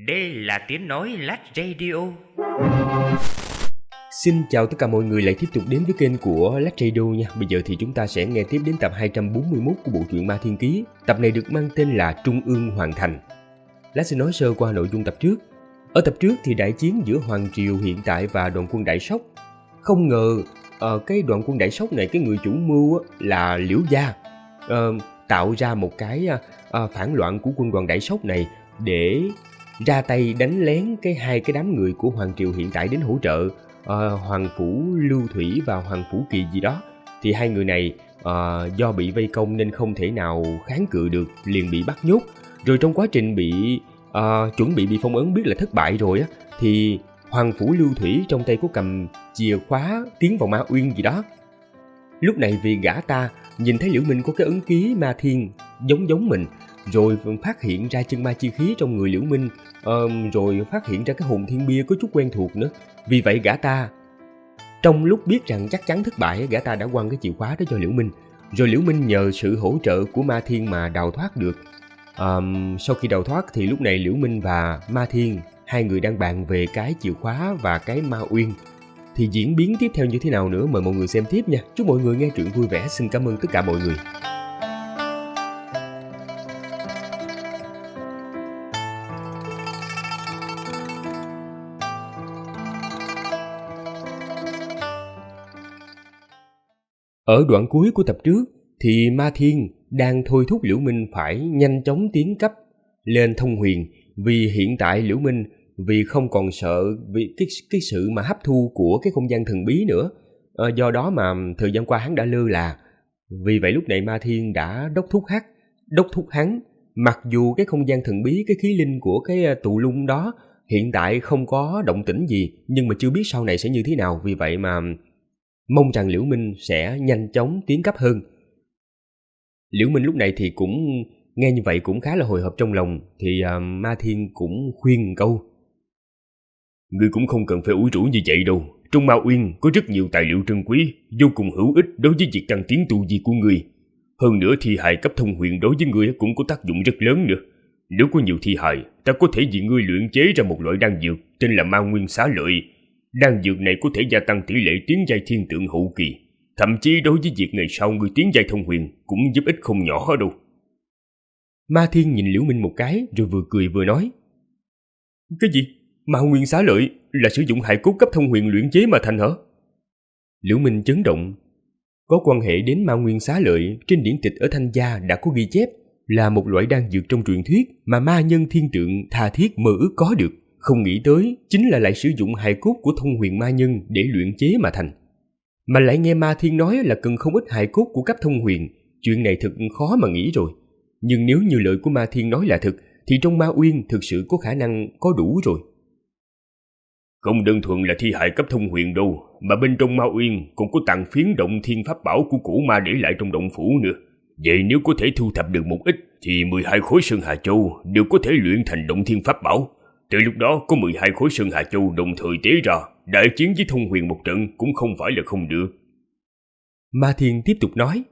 Đây là tiếng nói Lách Radio. Xin chào tất cả mọi người lại tiếp tục đến với kênh của Lách Radio nha. Bây giờ thì chúng ta sẽ nghe tiếp đến tập 241 của bộ truyện Ma Thiên Ký. Tập này được mang tên là Trung Ương Hoàn Thành. Lách sẽ nói sơ qua nội dung tập trước. Ở tập trước thì đại chiến giữa Hoàng Triều hiện tại và đoàn quân Đại Sóc. Không ngờ cái đoàn quân Đại Sóc này, cái người chủ mưu là Liễu Gia, tạo ra một cái phản loạn của quân đoàn Đại Sóc này để ra tay đánh lén hai cái đám người của Hoàng Triều hiện tại đến hỗ trợ. Hoàng Phủ Lưu Thủy và Hoàng Phủ Kỳ gì đó. Thì hai người này do bị vây công nên không thể nào kháng cự được, liền bị bắt nhốt. Rồi trong quá trình chuẩn bị phong ấn biết là thất bại rồi á, thì Hoàng Phủ Lưu Thủy trong tay có cầm chìa khóa tiến vào Ma Uyên gì đó. Lúc này vì gã ta nhìn thấy Liễu Minh có cái ấn ký Ma Thiên giống mình, rồi phát hiện ra chân ma chi khí trong người Liễu Minh, rồi phát hiện ra cái hồn thiên bia có chút quen thuộc nữa. Vì vậy gã ta trong lúc biết rằng chắc chắn thất bại, gã ta đã quăng cái chìa khóa đó cho Liễu Minh. Rồi Liễu Minh nhờ sự hỗ trợ của Ma Thiên mà đào thoát được. Sau khi đào thoát thì lúc này Liễu Minh và Ma Thiên, hai người đang bàn về cái chìa khóa và cái Ma Uyên. Thì diễn biến tiếp theo như thế nào nữa mời mọi người xem tiếp nha. Chúc mọi người nghe truyện vui vẻ. Xin cảm ơn tất cả mọi người. Ở đoạn cuối của tập trước thì Ma Thiên đang thôi thúc Liễu Minh phải nhanh chóng tiến cấp lên thông huyền, vì hiện tại Liễu Minh vì không còn sợ vì cái sự mà hấp thu của cái không gian thần bí nữa. Do đó mà thời gian qua hắn đã lơ là. Vì vậy lúc này Ma Thiên đã đốc thúc hắn. Mặc dù cái không gian thần bí, cái khí linh của cái tụ lung đó hiện tại không có động tĩnh gì, nhưng mà chưa biết sau này sẽ như thế nào. Vì vậy mà mong rằng Liễu Minh sẽ nhanh chóng tiến cấp hơn. Liễu Minh lúc này thì cũng nghe như vậy cũng khá là hồi hộp trong lòng. Thì Ma Thiên cũng khuyên câu: Ngươi cũng không cần phải ủi rũ như vậy đâu. Trong Ma Uyên có rất nhiều tài liệu trân quý, vô cùng hữu ích đối với việc tăng tiến tu vi của ngươi. Hơn nữa thi hài cấp thông huyền đối với ngươi cũng có tác dụng rất lớn nữa. Nếu có nhiều thi hài, ta có thể vì ngươi luyện chế ra một loại đan dược tên là Ma Nguyên Xá Lợi. Đan dược này có thể gia tăng tỷ lệ tiến giai thiên tượng hậu kỳ. Thậm chí đối với việc ngày sau ngươi tiến giai thông huyền cũng giúp ích không nhỏ đâu. Ma Thiên nhìn Liễu Minh một cái rồi vừa cười vừa nói: Cái gì? Ma Nguyên Xá Lợi là sử dụng hài cốt cấp thông huyền luyện chế mà thành hả? Liễu Minh chấn động. Có quan hệ đến Ma Nguyên Xá Lợi, trên điển tịch ở Thanh Gia đã có ghi chép là một loại đan dược trong truyền thuyết mà ma nhân thiên tượng tha thiết mơ ước có được. Không nghĩ tới chính là lại sử dụng hài cốt của thông huyền ma nhân để luyện chế mà thành. Mà lại nghe Ma Thiên nói là cần không ít hài cốt của cấp thông huyền. Chuyện này thực khó mà nghĩ rồi. Nhưng nếu như lời của Ma Thiên nói là thực thì trong Ma Uyên thực sự có khả năng có đủ rồi. Không đơn thuần là thi hài cấp thông huyền đâu, mà bên trong Ma Uyên còn có tàn phiến động thiên pháp bảo của cổ ma để lại trong động phủ nữa. Vậy nếu có thể thu thập được một ít thì 12 khối Sơn Hà Châu đều có thể luyện thành động thiên pháp bảo. Từ lúc đó có 12 khối Sơn Hà Châu đồng thời tế ra, đại chiến với thông huyền một trận cũng không phải là không được. Ma Thiên tiếp tục nói.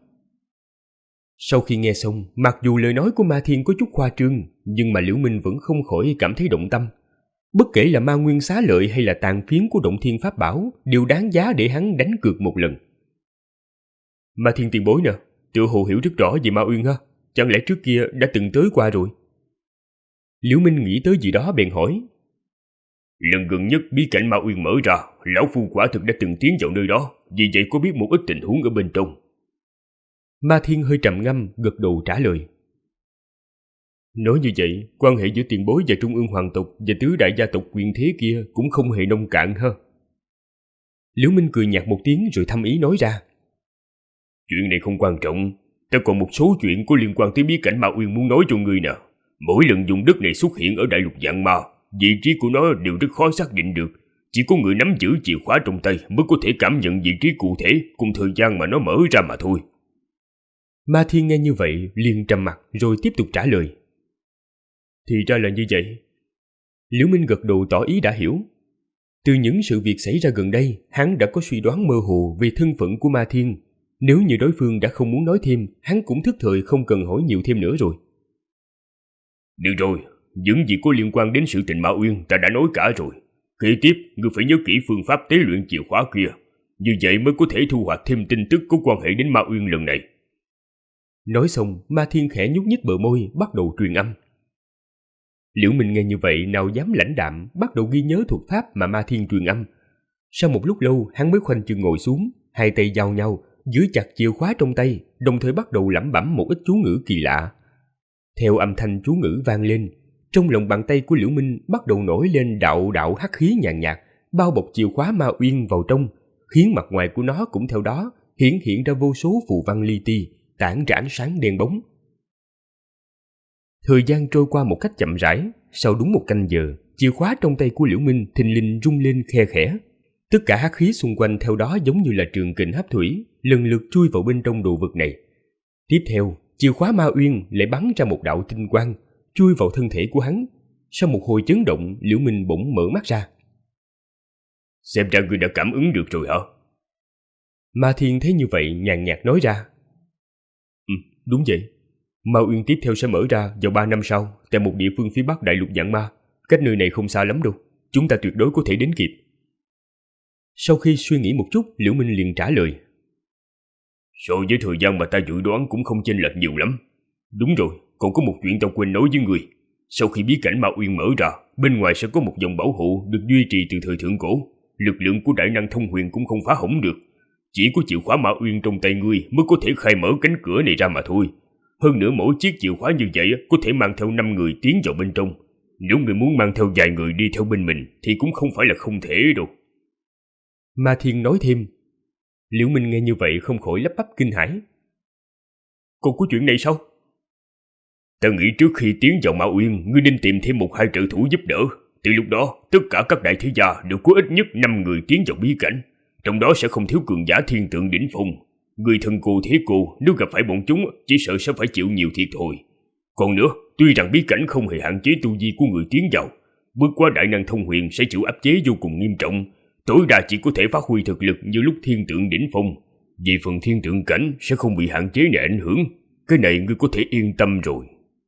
Sau khi nghe xong, mặc dù lời nói của Ma Thiên có chút khoa trương, nhưng mà Liễu Minh vẫn không khỏi cảm thấy động tâm. Bất kể là Ma Nguyên Xá Lợi hay là tàn phiến của động thiên pháp bảo đều đáng giá để hắn đánh cược một lần. Ma Thiên tiền bối nè, tựa hồ hiểu rất rõ về Ma Uyên ha, chẳng lẽ trước kia đã từng tới qua rồi? Liễu Minh nghĩ tới gì đó bèn hỏi. Lần gần nhất bí cảnh Ma Uyên mở ra, lão phu quả thực đã từng tiến vào nơi đó, vì vậy có biết một ít tình huống ở bên trong. Ma Thiên hơi trầm ngâm, gật đầu trả lời. Nói như vậy, quan hệ giữa tiền bối và Trung Ương hoàng tộc và tứ đại gia tộc quyền thế kia cũng không hề nông cạn ha. Liễu Minh cười nhạt một tiếng rồi thâm ý nói ra. Chuyện này không quan trọng, ta còn một số chuyện có liên quan tới bí cảnh Ma Uyên muốn nói cho ngươi nè. Mỗi lần vùng đất này xuất hiện ở đại lục Vạn Ma, vị trí của nó đều rất khó xác định được. Chỉ có người nắm giữ chìa khóa trong tay mới có thể cảm nhận vị trí cụ thể cùng thời gian mà nó mở ra mà thôi. Ma Thiên nghe như vậy liền trầm mặt rồi tiếp tục trả lời. Thì ra là như vậy. Liễu Minh gật đầu tỏ ý đã hiểu. Từ những sự việc xảy ra gần đây, hắn đã có suy đoán mơ hồ về thân phận của Ma Thiên. Nếu như đối phương đã không muốn nói thêm, hắn cũng thức thời không cần hỏi nhiều thêm nữa rồi. Được rồi, Những gì có liên quan đến sự tình Ma Uyên ta đã nói cả rồi. Kế tiếp, ngươi phải nhớ kỹ phương pháp tế luyện chìa khóa kia. Như vậy mới có thể thu hoạch thêm tin tức có quan hệ đến Ma Uyên lần này. Nói xong, Ma Thiên khẽ nhúc nhích bờ môi, bắt đầu truyền âm. Liễu Minh nghe như vậy nào dám lãnh đạm, bắt đầu ghi nhớ thuật pháp mà Ma Thiên truyền âm. Sau một lúc lâu, hắn mới khoanh chân ngồi xuống, hai tay giao nhau, giữ chặt chìa khóa trong tay, đồng thời bắt đầu lẩm bẩm một ít chú ngữ kỳ lạ. Theo âm thanh chú ngữ vang lên, trong lòng bàn tay của Liễu Minh bắt đầu nổi lên đạo đạo hắc khí nhàn nhạt, bao bọc chìa khóa Ma Uyên vào trong, khiến mặt ngoài của nó cũng theo đó hiện ra vô số phù văn li ti, tản ra ánh sáng đen bóng. Thời gian trôi qua một cách chậm rãi, sau đúng một canh giờ, chìa khóa trong tay của Liễu Minh thình lình rung lên khe khẽ. Tất cả hắc khí xung quanh theo đó giống như là trường kình hấp thủy, lần lượt chui vào bên trong đồ vật này. Tiếp theo, chìa khóa Ma Uyên lại bắn ra một đạo tinh quang, chui vào thân thể của hắn. Sau một hồi chấn động, Liễu Minh bỗng mở mắt ra. Xem ra ngươi đã cảm ứng được rồi hả? Ma Thiên thấy như vậy nhàn nhạt nói ra. Đúng vậy. Ma Uyên tiếp theo sẽ mở ra vào 3 năm sau, tại một địa phương phía bắc đại lục Vạn Ma. Cách nơi này không xa lắm đâu, chúng ta tuyệt đối có thể đến kịp. Sau khi suy nghĩ một chút, Liễu Minh liền trả lời. So với thời gian mà ta dự đoán cũng không chênh lệch nhiều lắm. Đúng rồi, còn có một chuyện ta quên nói với người. Sau khi bí cảnh Ma Uyên mở ra, bên ngoài sẽ có một vòng bảo hộ được duy trì từ thời thượng cổ. Lực lượng của đại năng thông huyền cũng không phá hỏng được. Chỉ có chìa khóa Ma Uyên trong tay ngươi mới có thể khai mở cánh cửa này ra mà thôi. Hơn nữa mỗi chiếc chìa khóa như vậy có thể mang theo 5 người tiến vào bên trong. Nếu người muốn mang theo vài người đi theo bên mình thì cũng không phải là không thể đâu. Ma Thiên nói thêm. Liễu Minh nghe như vậy không khỏi lắp bắp kinh hãi. Còn có chuyện này sao? Ta nghĩ trước khi tiến vào Ma Uyên, ngươi nên tìm thêm 1-2 trợ thủ giúp đỡ. Từ lúc đó, tất cả các đại thế gia đều có ít nhất 5 người tiến vào bí cảnh. Trong đó sẽ không thiếu cường giả thiên tượng đỉnh phong. Người thân cô thế cô nếu gặp phải bọn chúng chỉ sợ sẽ phải chịu nhiều thiệt thòi. Còn nữa, tuy rằng bí cảnh không hề hạn chế tu vi của người tiến vào, bước qua đại năng thông huyền sẽ chịu áp chế vô cùng nghiêm trọng, tối đa chỉ có thể phát huy thực lực như lúc thiên tượng đỉnh phong. Vì phần thiên tượng cảnh sẽ không bị hạn chế này ảnh hưởng, cái này ngươi có thể yên tâm rồi.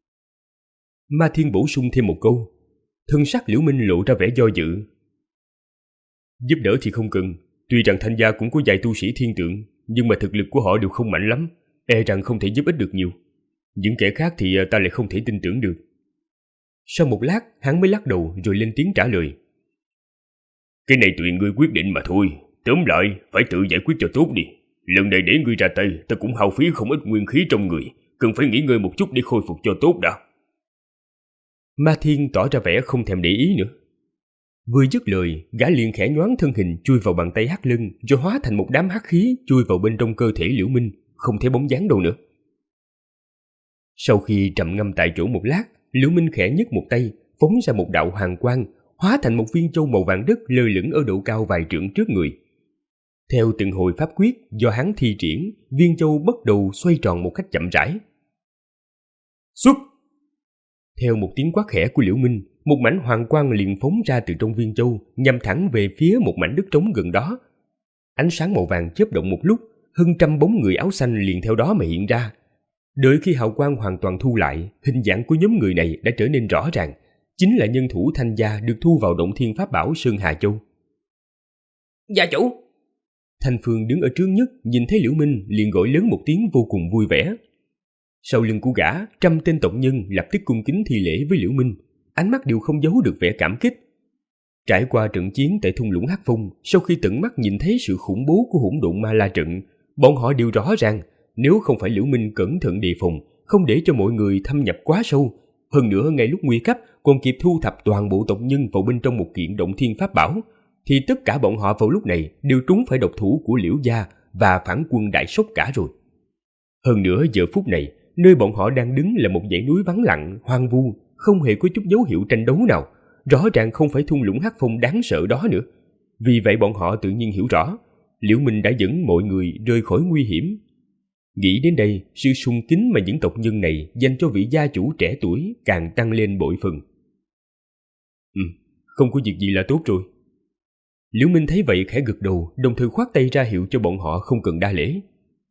Ma Thiên bổ sung thêm một câu. Thân sắc Liễu Minh lộ ra vẻ do dự. Giúp đỡ thì không cần, tuy rằng Thanh gia cũng có vài tu sĩ thiên tượng, nhưng mà thực lực của họ đều không mạnh lắm, e rằng không thể giúp ích được nhiều. Những kẻ khác thì ta lại không thể tin tưởng được. Sau một lát, hắn mới lắc đầu rồi lên tiếng trả lời. Cái này tùy ngươi quyết định mà thôi. Tóm lại, phải tự giải quyết cho tốt đi. Lần này để ngươi ra tay, ta cũng hao phí không ít nguyên khí trong người, cần phải nghỉ ngơi một chút để khôi phục cho tốt đã. Ma Thiên tỏ ra vẻ không thèm để ý nữa. Vừa dứt lời, gã liền khẽ nhoáng thân hình chui vào bàn tay hắc lưng, rồi hóa thành một đám hắc khí chui vào bên trong cơ thể Liễu Minh, không thấy bóng dáng đâu nữa. Sau khi trầm ngâm tại chỗ một lát, Liễu Minh khẽ nhấc một tay, phóng ra một đạo hoàng quang, hóa thành một viên châu màu vàng đất lơ lửng ở độ cao vài trượng trước người. Theo từng hồi pháp quyết do hắn thi triển, viên châu bắt đầu xoay tròn một cách chậm rãi. Xuất! Theo một tiếng quát khẽ của Liễu Minh, một mảnh hoàng quang liền phóng ra từ trong viên châu, nhằm thẳng về phía một mảnh đất trống gần đó. Ánh sáng màu vàng chớp động một lúc, hơn trăm bóng người áo xanh liền theo đó mà hiện ra. Đợi khi hào quang hoàn toàn thu lại, hình dạng của nhóm người này đã trở nên rõ ràng, chính là nhân thủ Thanh gia được thu vào Động Thiên Pháp Bảo Sơn Hà Châu. Gia chủ! Thanh Phương đứng ở trước nhất, nhìn thấy Liễu Minh liền gọi lớn một tiếng vô cùng vui vẻ. Sau lưng của gã, 100 tên tộc nhân lập tức cung kính thi lễ với Liễu Minh, ánh mắt đều không giấu được vẻ cảm kích. Trải qua trận chiến tại thung lũng Hắc Phong, sau khi tận mắt nhìn thấy sự khủng bố của hỗn độn ma la trận, bọn họ đều rõ ràng, nếu không phải Liễu Minh cẩn thận đề phòng, không để cho mọi người thâm nhập quá sâu, hơn nữa ngay lúc nguy cấp còn kịp thu thập toàn bộ tộc nhân vào bên trong một kiện Động Thiên Pháp Bảo, thì tất cả bọn họ vào lúc này đều trúng phải độc thủ của Liễu gia và phản quân đại sốc cả rồi. Hơn nữa giờ phút này, nơi bọn họ đang đứng là một dãy núi vắng lặng, hoang vu, không hề có chút dấu hiệu tranh đấu nào, rõ ràng không phải thung lũng Hắc Phong đáng sợ đó nữa. Vì vậy bọn họ tự nhiên hiểu rõ, Liễu Minh đã dẫn mọi người rời khỏi nguy hiểm. Nghĩ đến đây, sự sùng kính mà những tộc nhân này dành cho vị gia chủ trẻ tuổi càng tăng lên bội phần. Không có việc gì là tốt rồi. Liễu Minh thấy vậy khẽ gật đầu, đồng thời khoát tay ra hiệu cho bọn họ không cần đa lễ.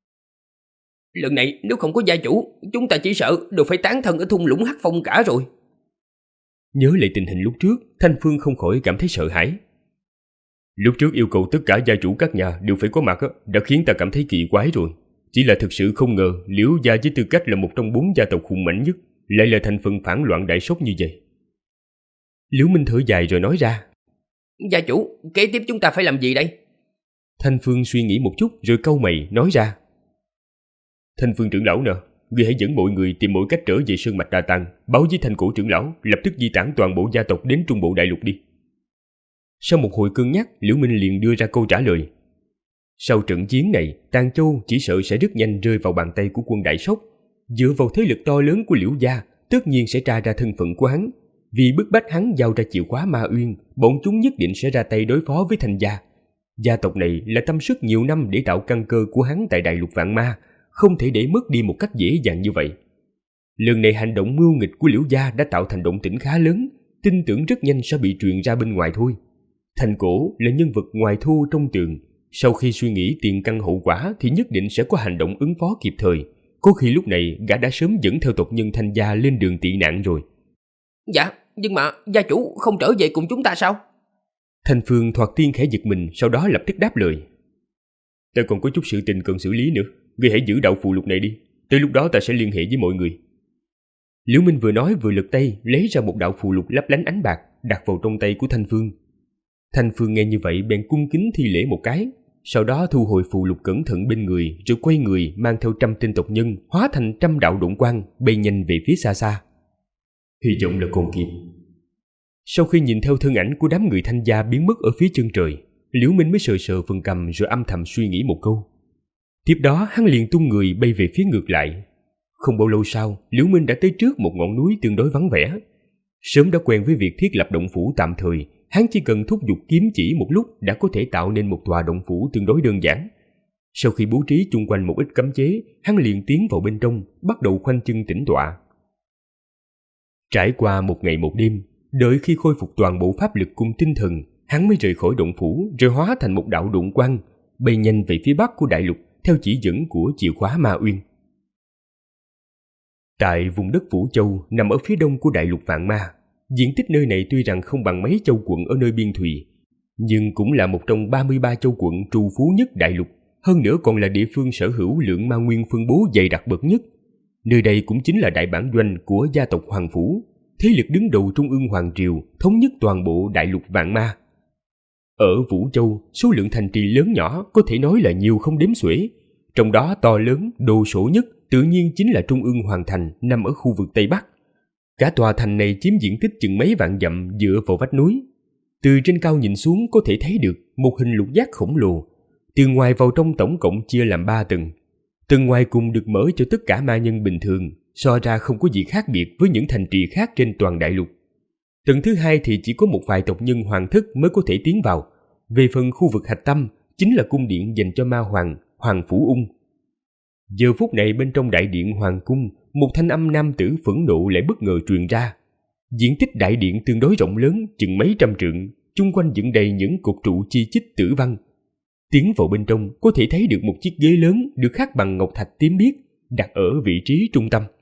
Lần này nếu không có gia chủ, chúng ta chỉ sợ đều phải tán thân ở thung lũng Hắc Phong cả rồi. Nhớ lại tình hình lúc trước, Thanh Phương không khỏi cảm thấy sợ hãi. Lúc trước yêu cầu tất cả gia chủ các nhà đều phải có mặt đã khiến ta cảm thấy kỳ quái rồi. Chỉ là thực sự không ngờ Liễu gia với tư cách là một trong 4 gia tộc hùng mạnh nhất lại là thành phần phản loạn đại sốc như vậy. Liễu Minh thở dài rồi nói ra. Gia chủ, kế tiếp chúng ta phải làm gì đây? Thanh Phương suy nghĩ một chút rồi cau mày nói ra. Thanh Phương trưởng lão nè, ngươi hãy dẫn mọi người tìm mọi cách trở về Sơn Mạch Đa Tăng, báo với Thanh Cổ trưởng lão lập tức di tản toàn bộ gia tộc đến Trung Bộ Đại Lục đi. Sau một hồi cân nhắc, Liễu Minh liền đưa ra câu trả lời. Sau trận chiến này, Tàng Châu chỉ sợ sẽ rất nhanh rơi vào bàn tay của quân Đại Sốc. Dựa vào thế lực to lớn của Liễu gia, tất nhiên sẽ tra ra thân phận của hắn. Vì bức bách hắn giao ra chìa khóa Ma Uyên, bọn chúng nhất định sẽ ra tay đối phó với Thanh gia. Gia tộc này là tâm sức nhiều năm để tạo căn cơ của hắn tại Đại Lục Vạn Ma, không thể để mất đi một cách dễ dàng như vậy. Lần này hành động mưu nghịch của Liễu gia đã tạo thành động tĩnh khá lớn, tin tưởng rất nhanh sẽ bị truyền ra bên ngoài thôi. Thành Cổ là nhân vật ngoài thu trong tường, sau khi suy nghĩ tiền căn hậu quả thì nhất định sẽ có hành động ứng phó kịp thời. Có khi lúc này gã đã sớm dẫn theo tộc nhân Thanh gia lên đường tị nạn rồi. Dạ, nhưng mà gia chủ không trở về cùng chúng ta sao? Thanh Phương thoạt tiên khẽ giật mình, sau đó lập tức đáp lời. Ta còn có chút sự tình cần xử lý nữa, ngươi hãy giữ đạo phù lục này đi, tới lúc đó ta sẽ liên hệ với mọi người. Liễu Minh vừa nói vừa lật tay lấy ra một đạo phù lục lấp lánh ánh bạc đặt vào trong tay của Thanh Phương. Thanh Phương nghe như vậy bèn cung kính thi lễ một cái, sau đó thu hồi phù lục cẩn thận bên người rồi quay người mang theo 100 tên tộc nhân hóa thành 100 đạo độn quang bay nhanh về phía xa xa. Hy vọng là còn kịp. Sau khi nhìn theo thân ảnh của đám người Thanh gia biến mất ở phía chân trời, Liễu Minh mới sờ sờ phần cằm rồi âm thầm suy nghĩ một câu. Tiếp đó hắn liền tung người bay về phía ngược lại. Không bao lâu sau, Liễu Minh đã tới trước một ngọn núi tương đối vắng vẻ. Sớm đã quen với việc thiết lập động phủ tạm thời, hắn chỉ cần thúc giục kiếm chỉ một lúc đã có thể tạo nên một tòa động phủ tương đối đơn giản. Sau khi bố trí chung quanh một ít cấm chế, hắn liền tiến vào bên trong, bắt đầu khoanh chân tĩnh tọa. Trải qua một ngày một đêm, đợi khi khôi phục toàn bộ pháp lực cùng tinh thần, hắn mới rời khỏi động phủ rồi hóa thành một đạo độn quang, bay nhanh về phía bắc của đại lục theo chỉ dẫn của chìa khóa Ma Uyên. Tại vùng đất Vũ Châu nằm ở phía đông của đại lục Vạn Ma, diện tích nơi này tuy rằng không bằng mấy châu quận ở nơi biên thùy, nhưng cũng là một trong 33 châu quận trù phú nhất đại lục, hơn nữa còn là địa phương sở hữu lượng ma nguyên phân bố dày đặc bậc nhất. Nơi đây cũng chính là đại bản doanh của gia tộc Hoàng Phủ, thế lực đứng đầu Trung ương Hoàng Triều, thống nhất toàn bộ đại lục Vạn Ma. Ở Vũ Châu, số lượng thành trì lớn nhỏ có thể nói là nhiều không đếm xuể, trong đó to lớn, đồ sộ nhất tự nhiên chính là Trung ương Hoàng Thành nằm ở khu vực Tây Bắc. Cả tòa thành này chiếm diện tích chừng mấy vạn dặm dựa vào vách núi. Từ trên cao nhìn xuống có thể thấy được một hình lục giác khổng lồ, từ ngoài vào trong tổng cộng chia làm 3 tầng. Tầng ngoài cùng được mở cho tất cả ma nhân bình thường, so ra không có gì khác biệt với những thành trì khác trên toàn đại lục. Tầng thứ 2 thì chỉ có một vài tộc nhân hoàng thất mới có thể tiến vào. Về phần khu vực hạch tâm chính là cung điện dành cho ma hoàng, Hoàng Phủ Ung. Giờ phút này bên trong đại điện hoàng cung, một thanh âm nam tử phẫn nộ lại bất ngờ truyền ra. Diện tích đại điện tương đối rộng lớn, chừng mấy trăm trượng, chung quanh dựng đầy những cột trụ chi chít tử văn. Tiến vào bên trong có thể thấy được một chiếc ghế lớn được khắc bằng ngọc thạch tím biếc, đặt ở vị trí trung tâm.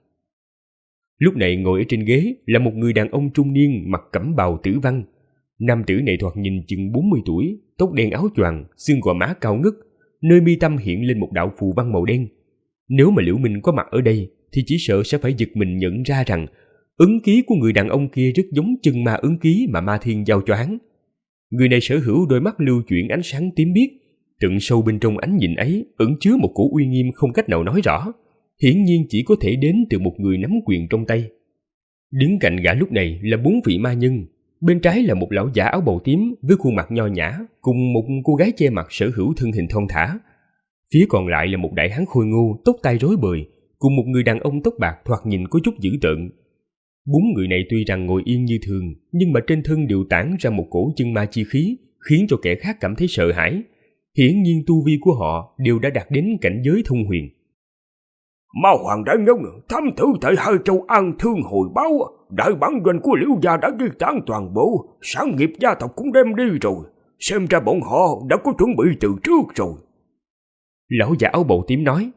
Lúc này ngồi ở trên ghế là một người đàn ông trung niên mặc cẩm bào tử văn. Nam tử này thoạt nhìn chừng 40 tuổi, tóc đen áo choàng, xương gò má cao ngất, nơi mi tâm hiện lên một đạo phù văn màu đen. Nếu mà Liễu Minh có mặt ở đây thì chỉ sợ sẽ phải giật mình nhận ra rằng ấn ký của người đàn ông kia rất giống chân ma ấn ký mà Ma Thiên giao cho hắn. Người này sở hữu đôi mắt lưu chuyển ánh sáng tím biếc, tận sâu bên trong ánh nhìn ấy ẩn chứa một cổ uy nghiêm không cách nào nói rõ, hiển nhiên chỉ có thể đến từ một người nắm quyền trong tay. Đứng cạnh gã lúc này là 4 vị ma nhân. Bên trái là một lão giả áo bào tím với khuôn mặt nho nhã, cùng một cô gái che mặt sở hữu thân hình thon thả. Phía còn lại là một đại hán khôi ngô, tóc tai rối bời, cùng một người đàn ông tóc bạc thoạt nhìn có chút dữ tợn. 4 người này tuy rằng ngồi yên như thường, nhưng mà trên thân đều tản ra một cổ chân ma chi khí, khiến cho kẻ khác cảm thấy sợ hãi. Hiển nhiên tu vi của họ đều đã đạt đến cảnh giới thông huyền. Ma hoàng đại nhân, thám tử tại hai châu An Thương hồi báo, đại bản doanh của Liễu gia đã di tản toàn bộ, sản nghiệp gia tộc cũng đem đi rồi, xem ra bọn họ đã có chuẩn bị từ trước rồi. Lão già áo bào tím nói.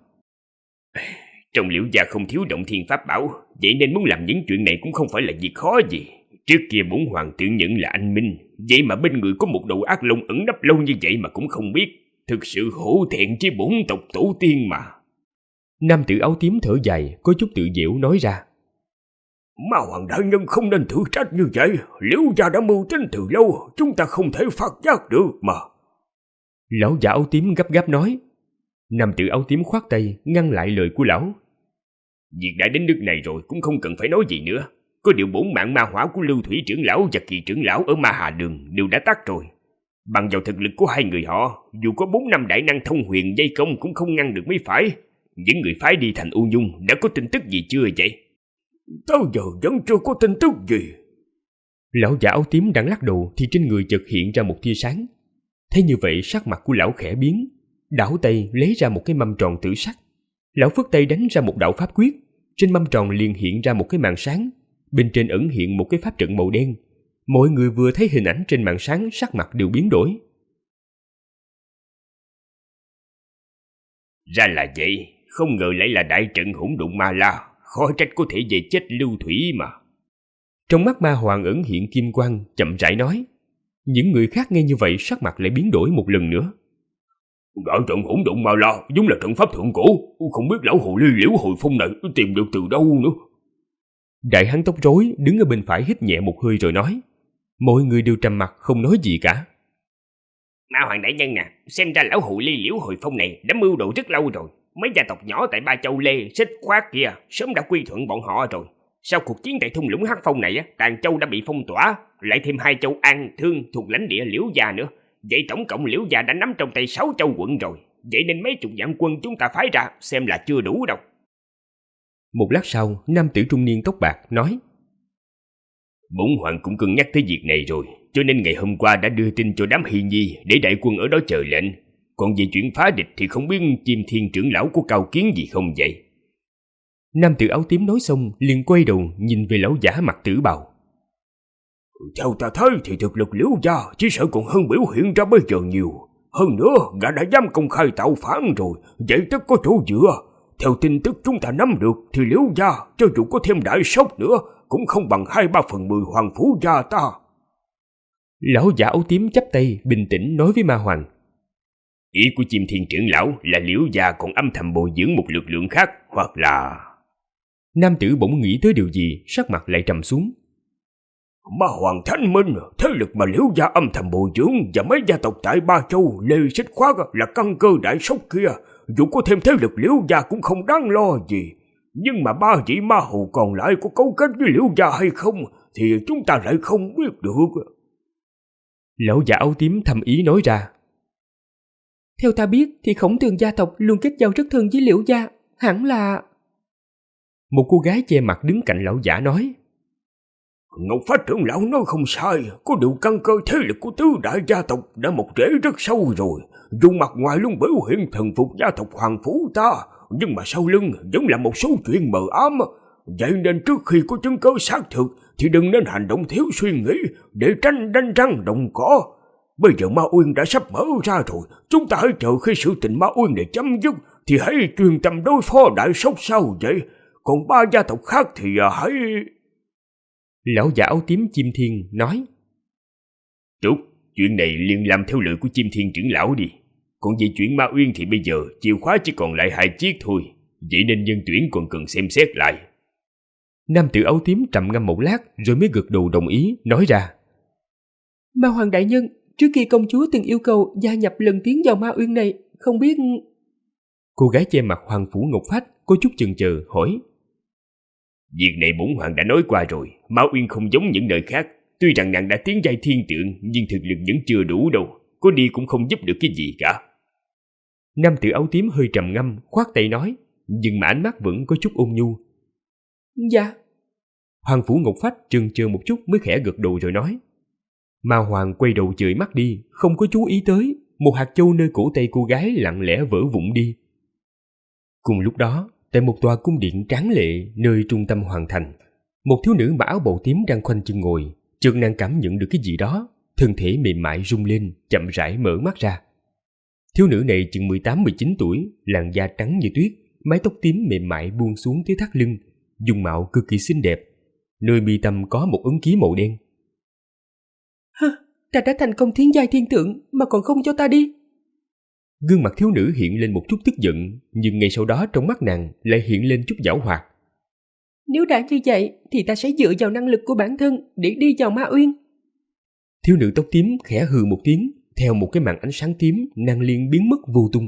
Trong Liễu gia không thiếu động thiên pháp bảo, vậy nên muốn làm những chuyện này cũng không phải là việc khó gì. Trước kia bổn hoàng tự nhận là anh minh, vậy mà bên người có một đầu ác long ẩn nấp lâu như vậy mà cũng không biết. Thực sự hổ thẹn với bổn tộc tổ tiên mà. Nam tử áo tím thở dài, có chút tự giễu nói ra. Ma hoàng đại nhân không nên tự trách như vậy. Liễu gia đã mưu tính từ lâu, chúng ta không thể phát giác được mà. Lão già áo tím gấp gáp nói. Nam tử áo tím khoát tay ngăn lại lời của lão. Việc đã đến nước này rồi cũng không cần phải nói gì nữa. Có điều bổn mạng ma hỏa của Lưu Thủy trưởng lão và Kỳ trưởng lão ở Ma Hà Đường đều đã tắt rồi. Bằng vào thực lực của hai người họ, dù có 4 năm đại năng thông huyền dây công cũng không ngăn được mới phải. Những người phái đi thành U Nhung đã có tin tức gì chưa vậy? Tới giờ vẫn chưa có tin tức gì. Lão già áo tím đang lắc đầu thì trên người chợt hiện ra một tia sáng. Thấy như vậy sắc mặt của lão khẽ biến, đảo tay lấy ra một cái mâm tròn tử sắc. Lão phất tay đánh ra một đạo pháp quyết, trên mâm tròn liền hiện ra một cái màn sáng, bên trên ẩn hiện một cái pháp trận màu đen. Mọi người vừa thấy hình ảnh trên màn sáng sắc mặt đều biến đổi. Ra là vậy, không ngờ lại là đại trận hỗn độn ma la, khó trách có thể về chết Lưu Thủy mà. Trong mắt ma hoàng ẩn hiện kim quang, chậm rãi nói. Những người khác nghe như vậy sắc mặt lại biến đổi một lần nữa. Đại trận hỗn độn ma la giống là trận pháp thượng cổ, không biết lão hồ ly Liễu Hồi Phong này tìm được từ đâu nữa. Đại hán tóc rối đứng ở bên phải hít nhẹ một hơi rồi nói. Mọi người đều trầm mặt không nói gì cả. Ma hoàng đại nhân nè, xem ra lão hồ ly Liễu Hồi Phong này đã mưu đồ rất lâu rồi. Mấy gia tộc nhỏ tại Ba Châu Lê, Xích Khoát kia sớm đã quy thuận bọn họ rồi. Sau cuộc chiến tại thung lũng Hắc Phong này, Tàn Châu đã bị phong tỏa, lại thêm 2 châu An, Thương thuộc lãnh địa Liễu gia nữa. Vậy tổng cộng Liễu gia đã nắm trong tay 6 châu quận rồi. Vậy nên mấy chục vạn quân chúng ta phái ra xem là chưa đủ đâu. Một lát sau, nam tử trung niên tóc bạc nói. Bổn hoàng cũng cân nhắc tới việc này rồi, cho nên ngày hôm qua đã đưa tin cho đám Hy Nhi để đại quân ở đó chờ lệnh. Còn về chuyện phá địch thì không biết Chim Thiên trưởng lão có cao kiến gì không vậy? Nam tử áo tím nói xong liền quay đầu nhìn về lão giả mặc tử bào. Theo ta thấy thì thực lực Liễu gia chỉ sợ còn hơn biểu hiện ra bây giờ nhiều. Hơn nữa gã đã dám công khai tạo phản rồi, vậy tất có chỗ dựa. Theo tin tức chúng ta nắm được thì Liễu gia cho dù có thêm đại sốc nữa cũng không bằng 2/3/10 Hoàng Phủ gia ta. Lão giả áo tím chắp tay bình tĩnh nói với ma hoàng. Ý của Chim Thiên trưởng lão là Liễu gia còn âm thầm bồi dưỡng một lực lượng khác, hoặc là... Nam tử bỗng nghĩ tới điều gì, sắc mặt lại trầm xuống. Ma hoàng Thánh Minh, thế lực mà Liễu gia âm thầm bồi dưỡng và mấy gia tộc tại Ba Châu, Lê, Xích Khoát là căn cơ đại sốc kia. Dù có thêm thế lực Liễu gia cũng không đáng lo gì. Nhưng mà 3 vị ma hầu còn lại có cấu kết với Liễu gia hay không thì chúng ta lại không biết được. Lão giả áo tím thầm ý nói ra. Theo ta biết thì Khổng Tường gia tộc luôn kết giao rất thân với Liễu gia, hẳn là... Một cô gái che mặt đứng cạnh lão giả nói. Ngọc Phách trưởng lão nói không sai, có điều căn cơ thế lực của tứ đại gia tộc đã mọc rễ rất sâu rồi. Dù mặt ngoài luôn biểu hiện thần phục gia tộc Hoàng Phủ ta, nhưng mà sau lưng vẫn là một số chuyện mờ ám. Vậy nên trước khi có chứng cứ xác thực thì đừng nên hành động thiếu suy nghĩ để tránh đánh răng động cỏ. Bây giờ Ma Uyên đã sắp mở ra rồi, chúng ta hãy chờ khi sự tình Ma Uyên này chấm dứt thì hãy chuyên tâm đối phó đại sốc sau vậy. Còn 3 gia tộc khác thì hãy... Lão giả áo tím Chim Thiên nói. Tốt, chuyện này liền làm theo lời của Chim Thiên trưởng lão đi. Còn về chuyện Ma Uyên thì bây giờ chìa khóa chỉ còn lại 2 chiếc thôi, vậy nên nhân tuyển còn cần xem xét lại. Nam tử áo tím trầm ngâm một lát rồi mới gật đầu đồng ý, nói ra. Ma hoàng đại nhân, trước kia công chúa từng yêu cầu gia nhập lần tiến vào Ma Uyên này, không biết... Cô gái che mặt Hoàng Phủ Ngọc Phách có chút chần chờ hỏi. Việc này bổn hoàng đã nói qua rồi, Ma Uyên không giống những nơi khác. Tuy rằng nàng đã tiến giai thiên tượng, nhưng thực lực vẫn chưa đủ đâu, có đi cũng không giúp được cái gì cả. Nam tử áo tím hơi trầm ngâm, khoát tay nói, nhưng mà ánh mắt vẫn có chút ôn nhu. Dạ. Hoàng Phủ Ngọc Phách chần chờ một chút mới khẽ gật đầu rồi nói. Ma Hoàng quay đầu chời mắt đi, không có chú ý tới một hạt châu nơi cổ tay cô gái lặng lẽ vỡ vụn đi. Cùng lúc đó, tại một tòa cung điện tráng lệ nơi trung tâm hoàng thành, một thiếu nữ mặc áo bào tím đang khoanh chân ngồi. Chợt nàng cảm nhận được cái gì đó, thân thể mềm mại rung lên, chậm rãi mở mắt ra. Thiếu nữ này chừng 18-19 tuổi, làn da trắng như tuyết, mái tóc tím mềm mại buông xuống tới thắt lưng, dung mạo cực kỳ xinh đẹp. nơi mi tâm có một ấn ký màu đen. Ta đã thành công thiên giai thiên tượng mà còn không cho ta đi. Gương mặt thiếu nữ hiện lên một chút tức giận, nhưng ngay sau đó trong mắt nàng lại hiện lên chút giảo hoạt. Nếu đã như vậy thì ta sẽ dựa vào năng lực của bản thân để đi vào Ma Uyên. Thiếu nữ tóc tím khẽ hừ một tiếng, theo một cái màn ánh sáng tím, nàng liền biến mất vô tung.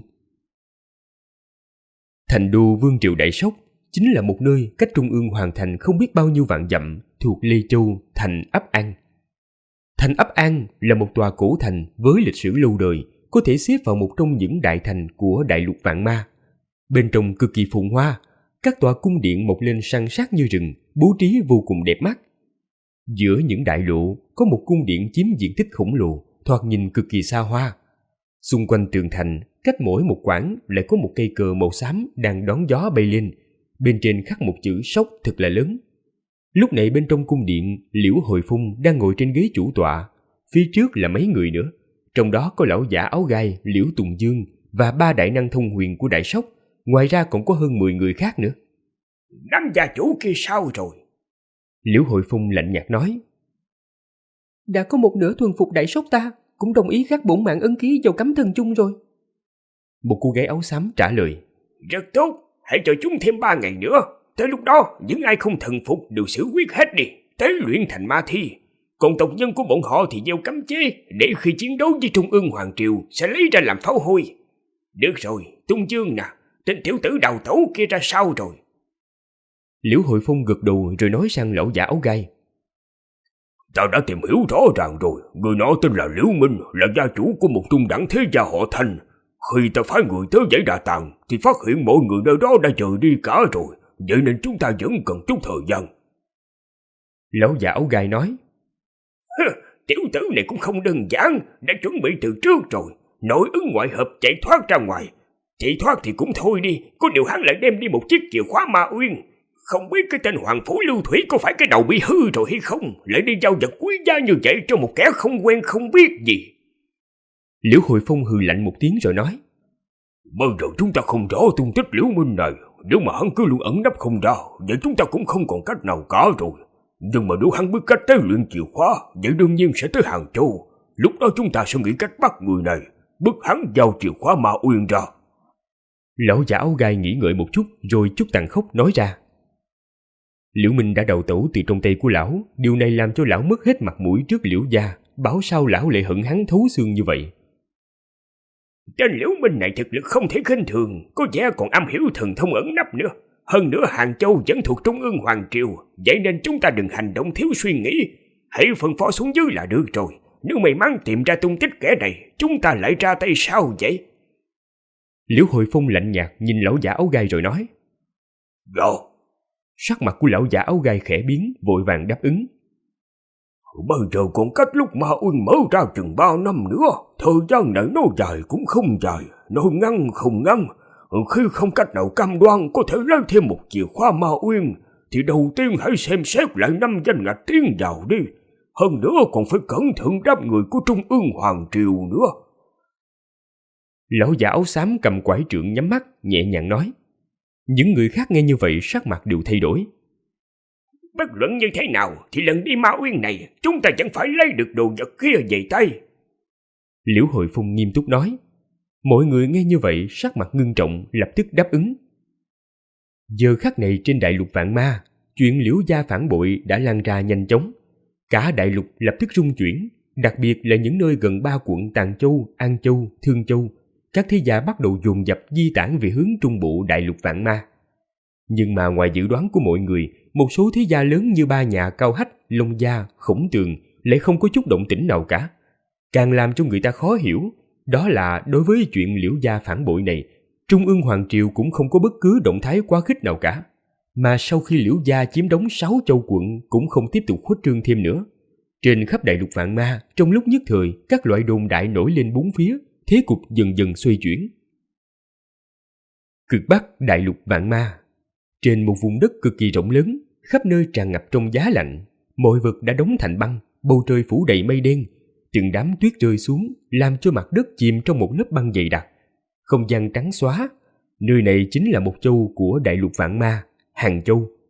Thành đô Vương triều Đại Sóc chính là một nơi cách trung ương Hoàng thành không biết bao nhiêu vạn dặm, thuộc Lê Châu, thành Ấp An. Thành Ấp An là một tòa cổ thành với lịch sử lâu đời, có thể xếp vào một trong những đại thành của đại lục Vạn Ma. Bên trong cực kỳ phồn hoa, các tòa cung điện mọc lên san sát như rừng, bố trí vô cùng đẹp mắt. Giữa những đại lộ có một cung điện chiếm diện tích khổng lồ, thoạt nhìn cực kỳ xa hoa. Xung quanh tường thành, cách mỗi một quãng lại có một cây cờ màu xám đang đón gió bay lên, bên trên khắc một chữ Sóc thật là lớn. Lúc này bên trong cung điện, Liễu Hồi Phong đang ngồi trên ghế chủ tọa, phía trước là mấy người nữa, trong đó có lão giả áo gai Liễu Tùng Dương và 3 đại năng thông huyền của Đại Sóc, ngoài ra còn có hơn 10 người khác nữa. Năm gia chủ kia sao rồi? Liễu Hồi Phong lạnh nhạt nói. Đã có một nửa thuần phục Đại Sóc ta, cũng đồng ý khắc bổn mạng ấn ký vào cấm thần chung rồi. Một cô gái áo xám trả lời. Rất tốt, hãy cho chúng thêm 3 ngày nữa. Tới lúc đó, những ai không thần phục đều xử quyết hết đi, tế luyện thành ma thi. Còn tộc nhân của bọn họ thì gieo cấm chế, để khi chiến đấu với Trung ương Hoàng Triều sẽ lấy ra làm pháo hôi. Được rồi, Tung Dương nè, tên tiểu tử đào tẩu kia ra sao rồi? Liễu Hội Phong gật đầu rồi nói sang lão giả áo gai. Ta đã tìm hiểu rõ ràng rồi, người nọ tên là Liễu Minh, là gia chủ của một trung đẳng thế gia họ Thanh. Khi ta phái người tới dãy Đà Tàng thì phát hiện mọi người nơi đó đã rời đi cả rồi, vậy nên chúng ta vẫn cần chút thời gian. Lão giả áo gai nói. Tiểu tử này cũng không đơn giản, đã chuẩn bị từ trước rồi, nội ứng ngoại hợp chạy thoát ra ngoài. Chạy thoát thì cũng thôi đi, có điều hắn lại đem đi một chiếc chìa khóa Ma Uyên. Không biết cái tên Hoàng Phủ Lưu Thủy có phải cái đầu bị hư rồi hay không, lại đi giao vật quý giá như vậy cho một kẻ không quen không biết gì. Liễu Hội Phong hừ lạnh một tiếng rồi nói. Bây giờ chúng ta không rõ tung tích Liễu Minh này, nếu mà hắn cứ luôn ẩn nấp không ra, vậy chúng ta cũng không còn cách nào cả rồi. Nhưng mà nếu hắn biết cách tế luyện chìa khóa, vậy đương nhiên sẽ tới Hàng Châu. Lúc đó chúng ta sẽ nghĩ cách bắt người này, bức hắn giao chìa khóa Ma Uyên ra. Lão giả áo gai nghĩ ngợi một chút rồi chút tàn khốc nói ra. Liễu Minh đã đầu tẩu từ trong tay của lão, điều này làm cho lão mất hết mặt mũi trước Liễu gia, bảo sao lão lại hận hắn thấu xương như vậy. Tên Liễu Minh này thực lực không thể khinh thường, có vẻ còn am hiểu thần thông ẩn nấp nữa. Hơn nữa Hàng Châu vẫn thuộc Trung ương Hoàng Triều, vậy nên chúng ta đừng hành động thiếu suy nghĩ, hãy phân phó xuống dưới là được rồi. Nếu may mắn tìm ra tung tích kẻ này, chúng ta lại ra tay sao vậy? Liễu Hội Phong lạnh nhạt nhìn lão giả áo gai rồi nói. Dạ. Sắc mặt của lão giả áo gai khẽ biến, vội vàng đáp ứng. Bây giờ còn cách lúc Ma Uyên mở ra chừng 3 năm nữa, thời gian này nó dài cũng không dài, nó ngắn không ngắn. Khi không cách nào cam đoan có thể lấy thêm một chìa khóa Ma Uyên, thì đầu tiên hãy xem xét lại 5 danh ngạch tiến vào đi. Hơn nữa còn phải cẩn thận đáp người của Trung ương Hoàng Triều nữa. Lão giả áo xám cầm quải trượng nhắm mắt, nhẹ nhàng nói. Những người khác nghe như vậy sắc mặt đều thay đổi. Bất luận như thế nào thì lần đi Ma Uyên này chúng ta vẫn phải lấy được đồ vật kia về tay. Liễu Hội Phong nghiêm túc nói. Mọi người nghe như vậy sắc mặt ngưng trọng, lập tức đáp ứng. Giờ khắc này trên đại lục Vạn Ma, chuyện Liễu gia phản bội đã lan ra nhanh chóng. Cả đại lục lập tức rung chuyển, đặc biệt là những nơi gần 3 quận Tàng Châu, An Châu, Thương Châu. Các thế gia bắt đầu dồn dập di tản về hướng trung bộ đại lục Vạn Ma. Nhưng mà ngoài dự đoán của mọi người, một số thế gia lớn như Ba Nhà, Cao Hách, Long Gia, Khổng Tường lại không có chút động tĩnh nào cả. Càng làm cho người ta khó hiểu, đó là đối với chuyện Liễu gia phản bội này, Trung ương Hoàng Triều cũng không có bất cứ động thái quá khích nào cả. Mà sau khi Liễu gia chiếm đóng 6 châu quận cũng không tiếp tục khuếch trương thêm nữa. Trên khắp đại lục Vạn Ma, trong lúc nhất thời, các loại đồn đại nổi lên bốn phía, thế cục dần dần xoay chuyển. Cực Bắc đại lục Vạn Ma. Trên một vùng đất cực kỳ rộng lớn, khắp nơi tràn ngập trong giá lạnh, mọi vật đã đóng thành băng, bầu trời phủ đầy mây đen, từng đám tuyết rơi xuống, làm cho mặt đất chìm trong một lớp băng dày đặc. Không gian trắng xóa, nơi này chính là một châu của đại lục Vạn Ma, Hàng Châu.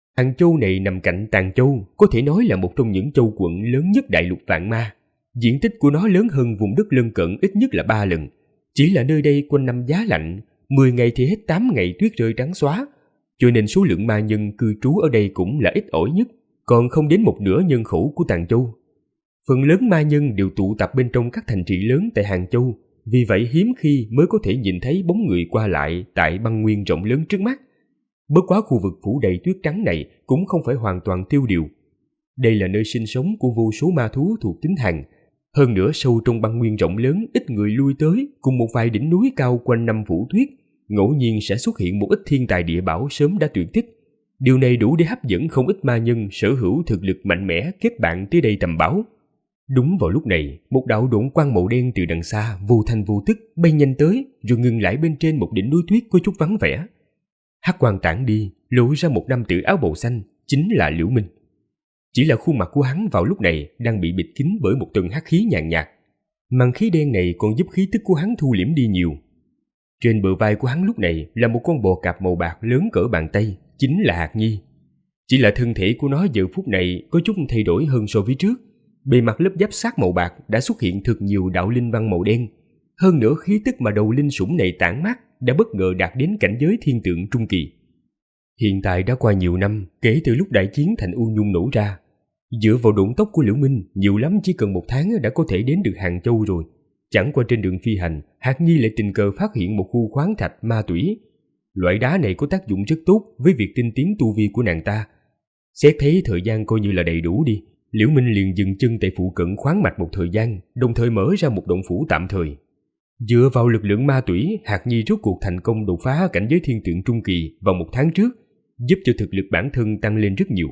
Hàng Châu này nằm cạnh Tàn Châu, có thể nói là một trong những châu quận lớn nhất đại lục Vạn Ma. Diện tích của nó lớn hơn vùng đất lân cận ít nhất là 3 lần. Chỉ là nơi đây quanh năm giá lạnh, 10 ngày thì hết 8 ngày tuyết rơi trắng xóa, cho nên số lượng ma nhân cư trú ở đây cũng là ít ỏi nhất, còn không đến một nửa nhân khẩu của Tàn Châu. Phần lớn ma nhân đều tụ tập bên trong các thành trì lớn tại Hàng Châu, vì vậy hiếm khi mới có thể nhìn thấy bóng người qua lại tại băng nguyên rộng lớn trước mắt. Bất quá khu vực phủ đầy tuyết trắng này cũng không phải hoàn toàn tiêu điều. Đây là nơi sinh sống của vô số ma thú thuộc tính Hàn. Hơn nữa sâu trong băng nguyên rộng lớn ít người lui tới, cùng một vài đỉnh núi cao quanh năm phủ tuyết, ngẫu nhiên sẽ xuất hiện một ít thiên tài địa bảo sớm đã tuyệt tích. Điều này đủ để hấp dẫn không ít ma nhân sở hữu thực lực mạnh mẽ kết bạn tới đây tầm bảo. Đúng vào lúc này, một đạo độn quang màu đen từ đằng xa vô thanh vô tức bay nhanh tới, rồi ngừng lại bên trên một đỉnh núi tuyết có chút vắng vẻ. Hắc quang tản đi, lộ ra một nam tử áo bào xanh, chính là Liễu Minh. Chỉ là khuôn mặt của hắn vào lúc này đang bị bịt kín bởi một tầng hắc khí nhàn nhạt. Màn khí đen này còn giúp khí tức của hắn thu liễm đi nhiều. Trên bờ vai của hắn lúc này là một con bò cạp màu bạc lớn cỡ bàn tay, chính là Hạc Nhi. Chỉ là thân thể của nó giờ phút này có chút thay đổi hơn so với trước. Bề mặt lớp giáp xác màu bạc đã xuất hiện thực nhiều đạo linh văn màu đen. Hơn nữa khí tức mà đầu linh sủng này tản mát đã bất ngờ đạt đến cảnh giới thiên tượng trung kỳ. Hiện tại đã qua nhiều năm kể từ lúc đại chiến thành U Nhung nổ ra. Dựa vào độn tốc của Liễu Minh, nhiều lắm chỉ cần 1 tháng đã có thể đến được Hàng Châu rồi. Chẳng qua trên đường phi hành, Hạc Nhi lại tình cờ phát hiện một khu khoáng thạch ma tủy. Loại đá này có tác dụng rất tốt với việc tinh tiến tu vi của nàng ta. Xét thấy thời gian coi như là đầy đủ đi, Liễu Minh liền dừng chân tại phụ cận khoáng mạch một thời gian, đồng thời mở ra một động phủ tạm thời. Dựa vào lực lượng ma tủy, Hạc Nhi rốt cuộc thành công đột phá cảnh giới thiên tượng trung kỳ vào 1 tháng trước, giúp cho thực lực bản thân tăng lên rất nhiều.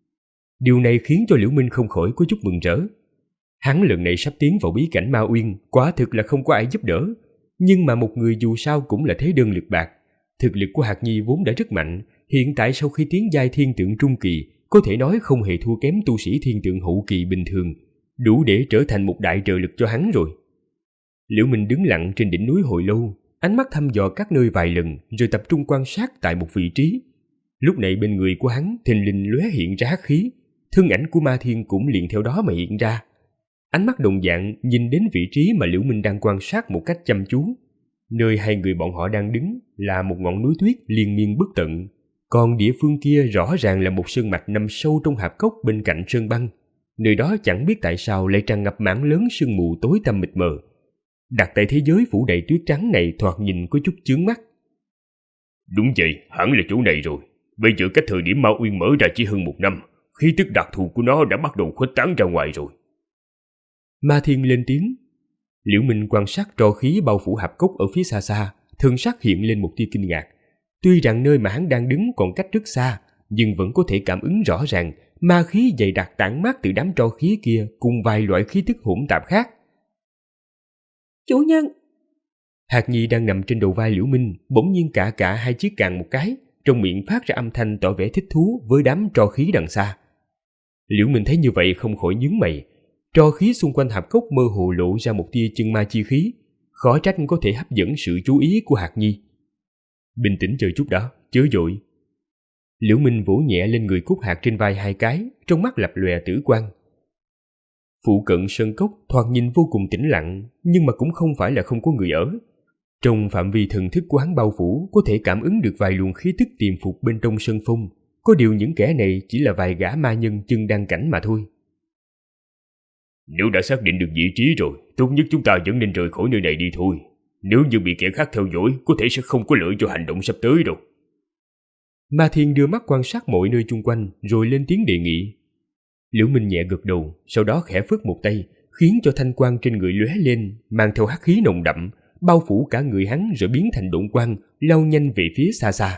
Điều này khiến cho Liễu Minh không khỏi có chút mừng rỡ. Hắn lần này sắp tiến vào bí cảnh Ma Uyên, quả thực là không có ai giúp đỡ. Nhưng mà một người dù sao cũng là thế đơn lực bạc. Thực lực của Hạc Nhi vốn đã rất mạnh, hiện tại sau khi tiến giai thiên tượng trung kỳ, có thể nói không hề thua kém tu sĩ thiên tượng hậu kỳ bình thường, đủ để trở thành một đại trợ lực cho hắn rồi. Liễu Minh đứng lặng trên đỉnh núi hồi lâu, ánh mắt thăm dò các nơi vài lần, rồi tập trung quan sát tại một vị trí. Lúc này bên người của hắn thình lình lóe hiện ra hắc khí, thân ảnh của Ma Thiên cũng liền theo đó mà hiện ra. Ánh mắt đồng dạng nhìn đến vị trí mà Liễu Minh đang quan sát một cách chăm chú. Nơi hai người bọn họ đang đứng là một ngọn núi tuyết liên miên bất tận, còn địa phương kia rõ ràng là một sơn mạch nằm sâu trong hạp cốc bên cạnh sơn băng. Nơi đó chẳng biết tại sao lại tràn ngập mảng lớn sương mù tối tăm mịt mờ. Đặt tại thế giới phủ đầy tuyết trắng này thoạt nhìn có chút chướng mắt. Đúng vậy, hẳn là chỗ này rồi. Bây giờ cách thời điểm Ma Uyên mở ra chỉ hơn 1 năm, khí tức đặc thù của nó đã bắt đầu khuếch tán ra ngoài rồi. Ma Thiên lên tiếng. Liễu Minh quan sát tro khí bao phủ hạp cốc ở phía xa xa, thân sắc hiện lên một tia kinh ngạc. Tuy rằng nơi mà hắn đang đứng còn cách rất xa, nhưng vẫn có thể cảm ứng rõ ràng ma khí dày đặc tản mát từ đám tro khí kia cùng vài loại khí tức hỗn tạp khác. Chủ nhân! Hạc Nhi đang nằm trên đầu vai Liễu Minh, bỗng nhiên cả hai chiếc càng một cái, trong miệng phát ra âm thanh tỏ vẻ thích thú với đám tro khí đằng xa. Liễu Minh thấy như vậy không khỏi nhướng mày. Tro khí xung quanh hạp cốc mơ hồ lộ ra một tia chân ma chi khí, khó trách có thể hấp dẫn sự chú ý của Hạc Nhi. Bình tĩnh chờ chút đã, chớ vội. Liễu Minh vỗ nhẹ lên người Cúc Hạc trên vai 2 cái, trong mắt lập lòe tử quang. Phụ cận sơn cốc thoạt nhìn vô cùng tĩnh lặng, nhưng mà cũng không phải là không có người ở. Trong phạm vi thần thức của hắn bao phủ, có thể cảm ứng được vài luồng khí tức tiềm phục bên trong sơn phong. Có điều những kẻ này chỉ là vài gã ma nhân chân đăng cảnh mà thôi. Nếu đã xác định được vị trí rồi, tốt nhất chúng ta vẫn nên rời khỏi nơi này đi thôi. Nếu như bị kẻ khác theo dõi, có thể sẽ không có lợi cho hành động sắp tới đâu. Ma Thiên đưa mắt quan sát mọi nơi chung quanh, rồi lên tiếng đề nghị. Liễu Minh nhẹ gật đầu, sau đó khẽ phất một tay, khiến cho thanh quang trên người lóe lên, mang theo hắc khí nồng đậm, bao phủ cả người hắn rồi biến thành độn quang, lao nhanh về phía xa xa.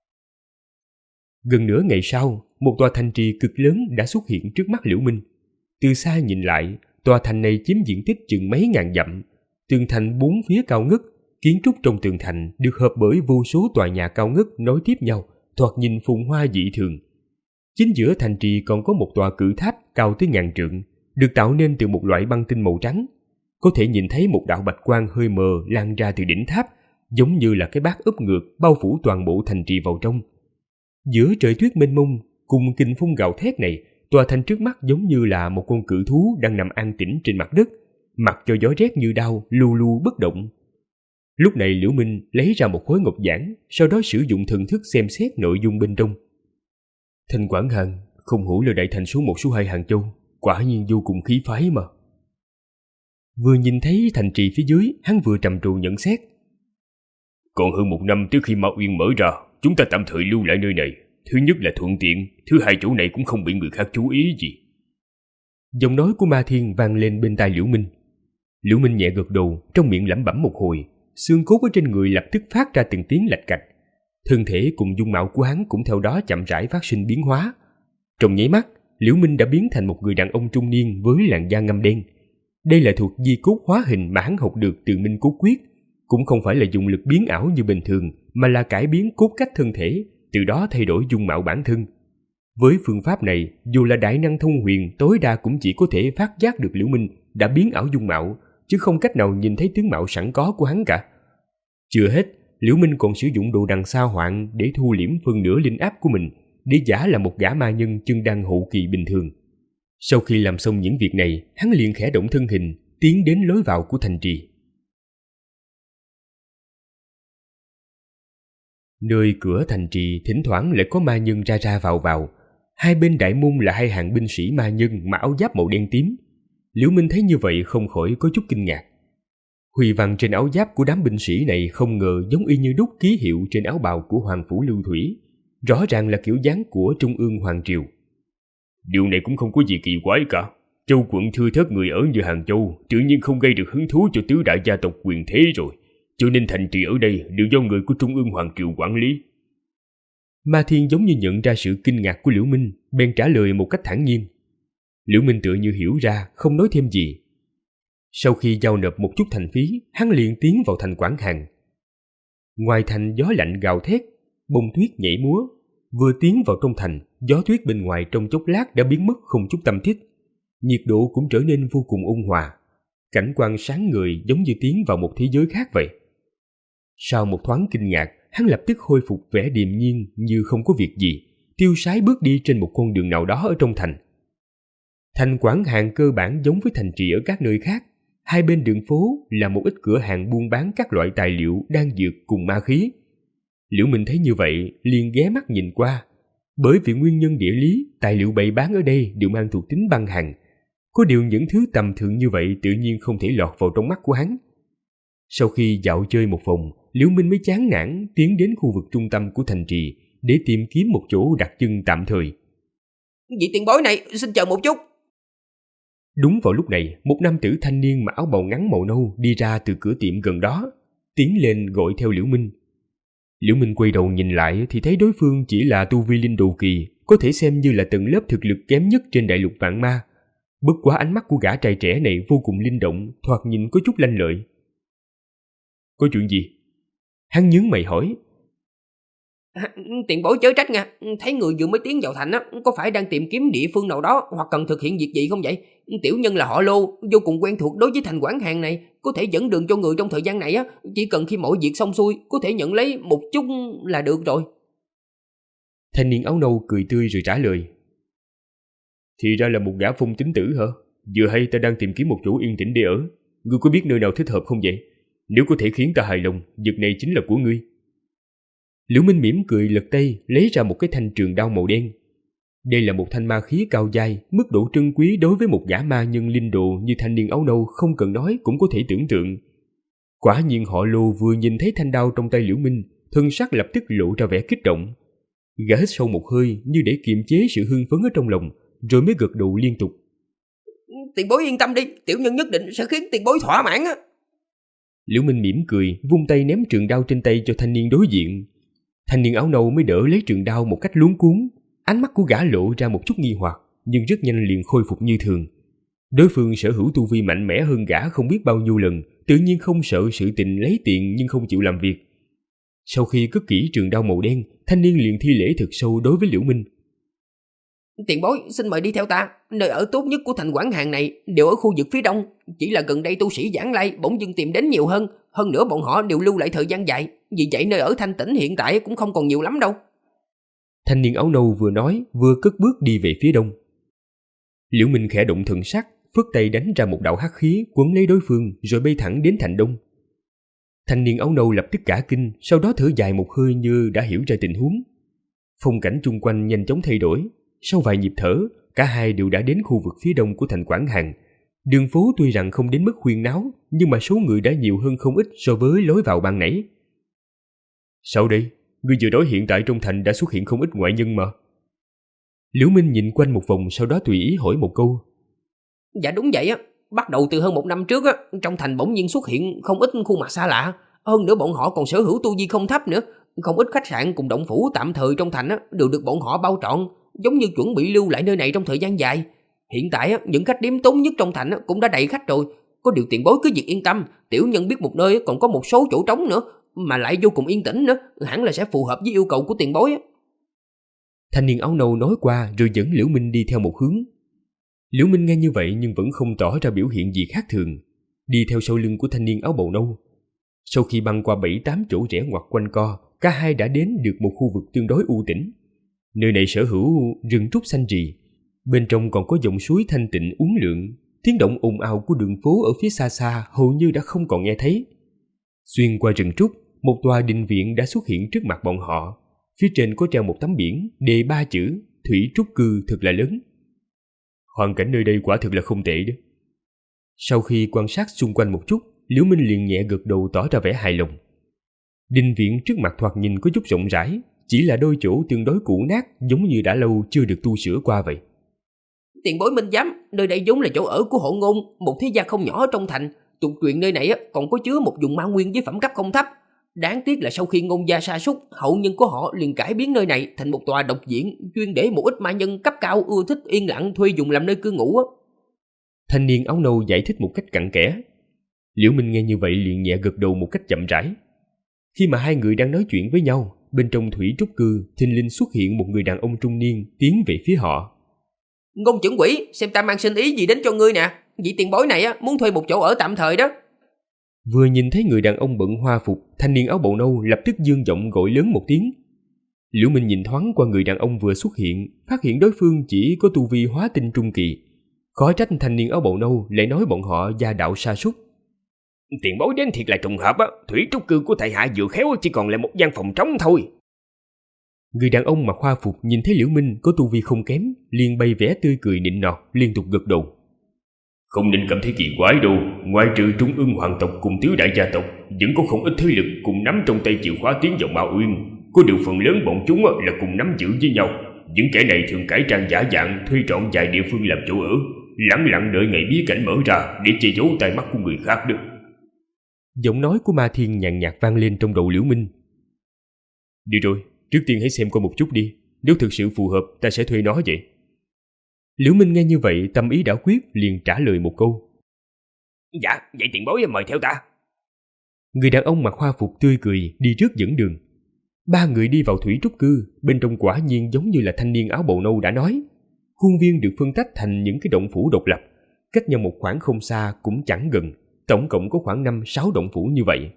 Gần nửa ngày sau, một tòa thành trì cực lớn đã xuất hiện trước mắt Liễu Minh. Từ xa nhìn lại, tòa thành này chiếm diện tích chừng mấy ngàn dặm, tường thành 4 phía cao ngất, kiến trúc trong tường thành được hợp bởi vô số tòa nhà cao ngất nối tiếp nhau, thoạt nhìn phồn hoa dị thường. Chính giữa thành trì còn có một tòa cự tháp cao tới 1000 trượng, được tạo nên từ một loại băng tinh màu trắng. Có thể nhìn thấy một đạo bạch quang hơi mờ lan ra từ đỉnh tháp, giống như là cái bát úp ngược bao phủ toàn bộ thành trì vào trong. Giữa trời tuyết mênh mông, cùng kình phong gào thét này, tòa thành trước mắt giống như là một con cự thú đang nằm an tĩnh trên mặt đất, mặc cho gió rét như đao, lu lu bất động. Lúc này Liễu Minh lấy ra một khối ngọc giản, sau đó sử dụng thần thức xem xét nội dung bên trong. Thành Quảng Hàn không hổ là đại thành số 1 số 2 Hàng Châu, quả nhiên vô cùng khí phái mà. Vừa nhìn thấy thành trì phía dưới, hắn vừa trầm trồ nhận xét. Còn hơn 1 năm trước khi Ma Uyên mở ra, chúng ta tạm thời lưu lại nơi này. Thứ nhất là thuận tiện, thứ hai chỗ này cũng không bị người khác chú ý gì. Giọng nói của Ma Thiên vang lên bên tai Liễu Minh. Liễu Minh nhẹ gật đầu, trong miệng lẩm bẩm một hồi, xương cốt ở trên người lập tức phát ra từng tiếng lạch cạch. Thân thể cùng dung mạo của hắn cũng theo đó chậm rãi phát sinh biến hóa. Trong nháy mắt, Liễu Minh đã biến thành một người đàn ông trung niên với làn da ngăm đen. Đây là thuộc di cốt hóa hình mà hắn học được từ Minh Cốt Quyết, cũng không phải là dùng lực biến ảo như bình thường, mà là cải biến cốt cách thân thể, từ đó thay đổi dung mạo bản thân. Với phương pháp này, dù là đại năng thông huyền, tối đa cũng chỉ có thể phát giác được Liễu Minh đã biến ảo dung mạo, chứ không cách nào nhìn thấy tướng mạo sẵn có của hắn cả. Chưa hết, Liễu Minh còn sử dụng đồ đằng sa hoạn để thu liễm phần nửa linh áp của mình, để giả là một gã ma nhân chân đan hậu kỳ bình thường. Sau khi làm xong những việc này, hắn liền khẽ động thân hình, tiến đến lối vào của thành trì. Nơi cửa thành trì thỉnh thoảng lại có ma nhân ra ra vào vào. Hai bên đại môn là hai hàng binh sĩ ma nhân mặc áo giáp màu đen tím. Liễu Minh thấy như vậy không khỏi có chút kinh ngạc. Huy văn trên áo giáp của đám binh sĩ này không ngờ giống y như đúc ký hiệu trên áo bào của Hoàng Phủ Lưu Thủy, rõ ràng là kiểu dáng của Trung ương Hoàng Triều. Điều này cũng không có gì kỳ quái cả. Châu quận thưa thớt người ở như Hàng Châu, tự nhiên không gây được hứng thú cho tứ đại gia tộc quyền thế rồi, cho nên thành trì ở đây đều do người của Trung ương Hoàng Triều quản lý. Ma Thiên giống như nhận ra sự kinh ngạc của Liễu Minh, bèn trả lời một cách thản nhiên. Liễu Minh tựa như hiểu ra, không nói thêm gì. Sau khi giao nộp một chút thành phí, hắn liền tiến vào thành Quảng Hàn. Ngoài thành gió lạnh gào thét, bông tuyết nhảy múa. Vừa tiến vào trong thành, gió tuyết bên ngoài trong chốc lát đã biến mất không chút tăm tích. Nhiệt độ cũng trở nên vô cùng ôn hòa. Cảnh quan sáng người giống như tiến vào một thế giới khác vậy. Sau một thoáng kinh ngạc, hắn lập tức khôi phục vẻ điềm nhiên như không có việc gì, tiêu sái bước đi trên một con đường nào đó ở trong thành. Thành Quảng Hàn cơ bản giống với thành trì ở các nơi khác. Hai bên đường phố là một ít cửa hàng buôn bán các loại tài liệu, đan dược cùng ma khí. Liễu Minh thấy như vậy, liền ghé mắt nhìn qua. Bởi vì nguyên nhân địa lý, tài liệu bày bán ở đây đều mang thuộc tính băng hàn. Có điều những thứ tầm thường như vậy tự nhiên không thể lọt vào trong mắt của hắn. Sau khi dạo chơi một vòng, Liễu Minh mới chán nản tiến đến khu vực trung tâm của thành trì để tìm kiếm một chỗ đặt chân tạm thời. Vị tiền bối này, xin chờ một chút. Đúng vào lúc này, một nam tử thanh niên mặc áo bào ngắn màu nâu đi ra từ cửa tiệm gần đó, tiến lên gọi theo Liễu Minh. Liễu Minh quay đầu nhìn lại thì thấy đối phương chỉ là tu vi linh đồ kỳ, có thể xem như là tầng lớp thực lực kém nhất trên đại lục vạn ma. Bất quá ánh mắt của gã trai trẻ này vô cùng linh động, thoạt nhìn có chút lanh lợi. Có chuyện gì? Hắn nhướng mày hỏi. Tiền bối chớ trách nha, thấy người vừa mới tiến vào thành á, có phải đang tìm kiếm địa phương nào đó hoặc cần thực hiện việc gì không vậy? Tiểu nhân là họ Lô, vô cùng quen thuộc đối với thành Quảng Hàn này, có thể dẫn đường cho người trong thời gian này á, chỉ cần khi mọi việc xong xuôi có thể nhận lấy một chút là được rồi. Thanh niên áo nâu cười tươi rồi trả lời. Thì ra là một gã phong tính tử hả? Vừa hay ta đang tìm kiếm một chỗ yên tĩnh để ở. Ngươi có biết nơi nào thích hợp không vậy? Nếu có thể khiến ta hài lòng, việc này chính là của ngươi. Liễu Minh mỉm cười lật tay lấy ra một cái thanh trường đao màu đen. Đây là một thanh ma khí cao dai, mức độ trân quý đối với một gã ma nhân linh đồ như thanh niên áo nâu không cần nói cũng có thể tưởng tượng. Quả nhiên họ Lô vừa nhìn thấy thanh đao trong tay Liễu Minh, thân sắc lập tức lộ ra vẻ kích động. Gã hít sâu một hơi như để kiềm chế sự hưng phấn ở trong lòng, rồi mới gật đầu liên tục. Tiền bối yên tâm đi, tiểu nhân nhất định sẽ khiến tiền bối thỏa mãn á. Liễu Minh mỉm cười, vung tay ném trường đao trên tay cho thanh niên đối diện. Thanh niên áo nâu mới đỡ lấy trường đao một cách luống cuống. Ánh mắt của gã lộ ra một chút nghi hoặc, nhưng rất nhanh liền khôi phục như thường. Đối phương sở hữu tu vi mạnh mẽ hơn gã không biết bao nhiêu lần, tự nhiên không sợ sự tình lấy tiền nhưng không chịu làm việc. Sau khi cất kỹ trường đao màu đen, thanh niên liền thi lễ thực sâu đối với Liễu Minh. Tiền bối xin mời đi theo ta, nơi ở tốt nhất của thành Quảng Hàn này đều ở khu vực phía đông, chỉ là gần đây tu sĩ giảng lai bỗng dưng tìm đến nhiều hơn nữa bọn họ đều lưu lại thời gian dài, vì vậy nơi ở thanh tĩnh hiện tại cũng không còn nhiều lắm đâu. Thanh niên áo nâu vừa nói vừa cất bước đi về phía đông. Liễu Minh khẽ động thần sắc, phất tay đánh ra một đạo hắc khí quấn lấy đối phương rồi bay thẳng đến thành đông. Thanh niên áo nâu lập tức cả kinh, sau đó thở dài một hơi như đã hiểu ra tình huống. Phong cảnh chung quanh nhanh chóng thay đổi. Sau vài nhịp thở, cả hai đều đã đến khu vực phía đông của thành Quảng Hàn. Đường phố tuy rằng không đến mức huyên náo, nhưng mà số người đã nhiều hơn không ít so với lối vào ban nãy. Sao đây? Ngươi vừa nói hiện tại trong thành đã xuất hiện không ít ngoại nhân mà. Liễu Minh nhìn quanh một vòng, sau đó tùy ý hỏi một câu. Dạ đúng vậy á, bắt đầu từ hơn 1 năm trước á, trong thành bỗng nhiên xuất hiện không ít khuôn mặt xa lạ. Hơn nữa bọn họ còn sở hữu tu vi không thấp nữa. Không ít khách sạn cùng động phủ tạm thời trong thành á đều được bọn họ bao trọn, giống như chuẩn bị lưu lại nơi này trong thời gian dài. Hiện tại á, những khách điếm tốn nhất trong thành á cũng đã đầy khách rồi. Có điều tiền bối cứ việc yên tâm, tiểu nhân biết một nơi còn có một số chỗ trống nữa, mà lại vô cùng yên tĩnh nữa, hẳn là sẽ phù hợp với yêu cầu của tiền bối á. Thanh niên áo nâu nói qua rồi dẫn Liễu Minh đi theo một hướng. Liễu Minh nghe như vậy nhưng vẫn không tỏ ra biểu hiện gì khác thường, đi theo sau lưng của thanh niên áo bào nâu. Sau khi băng qua 7-8 chỗ rẽ ngoặt quanh co, cả hai đã đến được một khu vực tương đối u tĩnh. Nơi này sở hữu rừng trúc xanh rì, bên trong còn có dòng suối thanh tịnh uốn lượn, tiếng động ồn ào của đường phố ở phía xa xa hầu như đã không còn nghe thấy. Xuyên qua rừng trúc, một tòa đình viện đã xuất hiện trước mặt bọn họ. Phía trên có treo một tấm biển đề 3 chữ Thủy Trúc Cư thật là lớn. Hoàn cảnh nơi đây quả thực là không tệ đó. Sau khi quan sát xung quanh một chút, Liễu Minh liền nhẹ gật đầu tỏ ra vẻ hài lòng. Đình viện trước mặt thoạt nhìn có chút rộng rãi, chỉ là đôi chỗ tương đối cũ nát, giống như đã lâu chưa được tu sửa qua vậy. Tiền bối minh giám, nơi đây vốn là chỗ ở của Hộ Ngôn, một thế gia không nhỏ ở trong thành. Tục truyền nơi này còn có chứa một vùng ma nguyên với phẩm cấp không thấp. Đáng tiếc là sau khi Ngôn gia sa sút, hậu nhân của họ liền cải biến nơi này thành một tòa độc viện, chuyên để một ít ma nhân cấp cao ưa thích yên lặng thuê dùng làm nơi cư ngụ. Thanh niên áo nâu giải thích một cách cặn kẽ. Liễu Minh nghe như vậy liền nhẹ gật đầu một cách chậm rãi. Khi mà hai người đang nói chuyện với nhau, bên trong Thủy Trúc Cư thình lình xuất hiện một người đàn ông trung niên tiến về phía họ. Ngôn trưởng quỷ, xem ta mang sinh ý gì đến cho ngươi nè. Vị tiền bối này muốn thuê một chỗ ở tạm thời đó. Vừa nhìn thấy người đàn ông bận hoa phục, thanh niên áo bào nâu lập tức dương giọng gọi lớn một tiếng. Liễu Minh nhìn thoáng qua người đàn ông vừa xuất hiện, phát hiện đối phương chỉ có tu vi hóa tinh trung kỳ. Khó trách thanh niên áo bào nâu lại nói bọn họ gia đạo sa sút. Tiền bối đến thiệt là trùng hợp á, Thủy Trúc Cư của thầy hạ vừa khéo chỉ còn lại một gian phòng trống thôi. Người đàn ông mặc hoa phục nhìn thấy Liễu Minh có tu vi không kém, liền bày vẻ tươi cười nịnh nọt, liên tục gật đầu. Không nên cảm thấy kỳ quái đâu, ngoài trừ Trung Ương hoàng tộc cùng tứ đại gia tộc, vẫn có không ít thế lực cùng nắm trong tay chìa khóa tiến vào Ma Uyên. Có điều phần lớn bọn chúng là cùng nắm giữ với nhau. Những kẻ này thường cải trang giả dạng, thuê trọn vài địa phương làm chỗ ở, lẳng lặng đợi ngày bí cảnh mở ra để che giấu tai mắt của người khác được. Giọng nói của Ma Thiên nhàn nhạt vang lên trong đầu Liễu Minh. Đi rồi, trước tiên hãy xem qua một chút đi, nếu thực sự phù hợp ta sẽ thuê nó vậy. Liễu Minh nghe như vậy tâm ý đã quyết, liền trả lời một câu. Dạ, vậy tiền bối mời theo ta. Người đàn ông mặc hoa phục tươi cười đi trước dẫn đường. Ba người đi vào Thủy Trúc Cư, bên trong quả nhiên giống như là thanh niên áo bào nâu đã nói. Khuôn viên được phân tách thành những cái động phủ độc lập, cách nhau một khoảng không xa cũng chẳng gần, tổng cộng có khoảng 5-6 động phủ như vậy.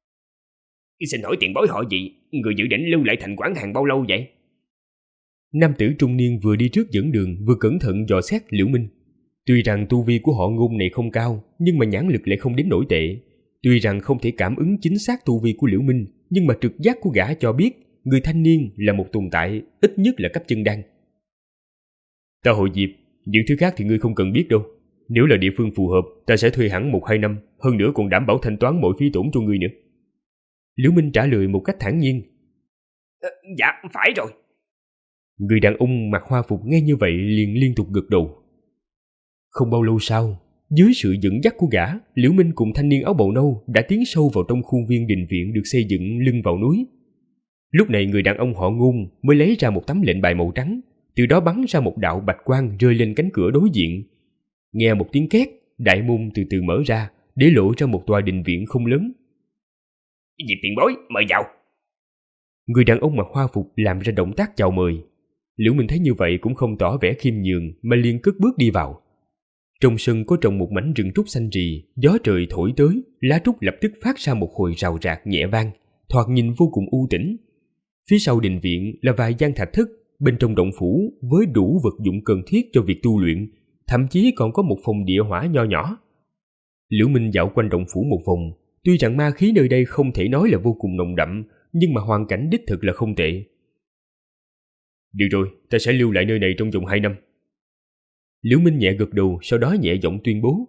Xin hỏi tiền bối họ gì? Người dự định lưu lại thành Quảng Hàn bao lâu vậy? Nam tử trung niên vừa đi trước dẫn đường vừa cẩn thận dò xét Liễu Minh. Tuy rằng tu vi của họ Ngôn này không cao, nhưng mà nhãn lực lại không đến nổi tệ. Tuy rằng không thể cảm ứng chính xác tu vi của Liễu Minh, nhưng mà trực giác của gã cho biết người thanh niên là một tồn tại ít nhất là cấp chân đan. Ta hội Diệp, những thứ khác thì ngươi không cần biết đâu. Nếu là địa phương phù hợp, ta sẽ thuê hẳn 1-2 năm, hơn nữa còn đảm bảo thanh toán mọi phí tổn cho ngươi nữa. Liễu Minh trả lời một cách thản nhiên. Dạ, phải rồi. Người đàn ông mặc hoa phục nghe như vậy liền liên tục gật đầu. Không bao lâu sau, dưới sự dẫn dắt của gã, Liễu Minh cùng thanh niên áo bào nâu đã tiến sâu vào trong khuôn viên đình viện được xây dựng lưng vào núi. Lúc này người đàn ông họ Ngôn mới lấy ra một tấm lệnh bài màu trắng, từ đó bắn ra một đạo bạch quang rơi lên cánh cửa đối diện. Nghe một tiếng két, đại môn từ từ mở ra, để lộ ra một tòa đình viện không lớn. Diệp tiền bối, mời vào. Người đàn ông mặc hoa phục làm ra động tác chào mời. Liễu Minh thấy như vậy cũng không tỏ vẻ khiêm nhường mà liền cất bước đi vào. Trong sân có trồng một mảnh rừng trúc xanh rì, gió trời thổi tới, lá trúc lập tức phát ra một hồi rào rạc nhẹ vang, thoạt nhìn vô cùng u tĩnh. Phía sau đình viện là vài gian thạch thất, bên trong động phủ với đủ vật dụng cần thiết cho việc tu luyện, thậm chí còn có một phòng địa hỏa nho nhỏ. Liễu Minh dạo quanh động phủ một vòng, tuy rằng ma khí nơi đây không thể nói là vô cùng nồng đậm, nhưng mà hoàn cảnh đích thực là không tệ. Được rồi, ta sẽ lưu lại nơi này trong vòng 2 năm. Liễu Minh nhẹ gật đầu, sau đó nhẹ giọng tuyên bố.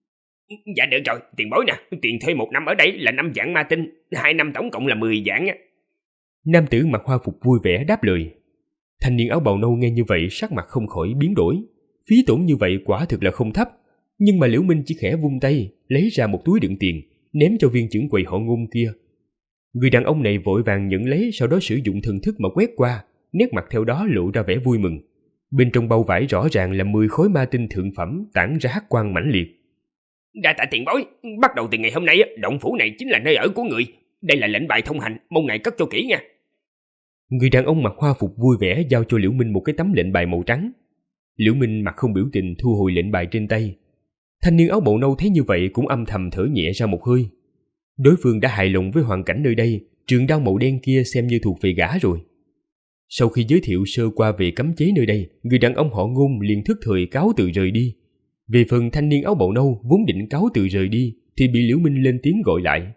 Dạ được rồi, tiền bối nè, tiền thuê 1 năm ở đây là 5 vạn ma tinh, 2 năm tổng cộng là 10 vạn á. Nam tử mặc hoa phục vui vẻ đáp lời. Thanh niên áo bào nâu nghe như vậy sắc mặt không khỏi biến đổi. Phí tổn như vậy quả thực là không thấp, nhưng mà Liễu Minh chỉ khẽ vung tay, lấy ra một túi đựng tiền, ném cho viên trưởng quầy họ Ngôn kia. Người đàn ông này vội vàng nhận lấy, sau đó sử dụng thần thức mà quét qua, nét mặt theo đó lộ ra vẻ vui mừng. Bên trong bao vải rõ ràng là 10 khối ma tinh thượng phẩm tản ra hắc quang mãnh liệt. Đa tạ tiền bối, bắt đầu từ ngày hôm nay động phủ này chính là nơi ở của người. Đây là lệnh bài thông hành, mong ngài cất cho kỹ nha. Người đàn ông mặc hoa phục vui vẻ giao cho Liễu Minh một cái tấm lệnh bài màu trắng. Liễu Minh mặt không biểu tình thu hồi lệnh bài trên tay. Thanh niên áo bào nâu thấy như vậy cũng âm thầm thở nhẹ ra một hơi. Đối phương đã hài lòng với hoàn cảnh nơi đây, trường đao màu đen kia xem như thuộc về gã rồi. Sau khi giới thiệu sơ qua về cấm chế nơi đây, người đàn ông họ Ngôn liền thức thời cáo từ rời đi. Về phần thanh niên áo bào nâu vốn định cáo từ rời đi thì bị Liễu Minh lên tiếng gọi lại.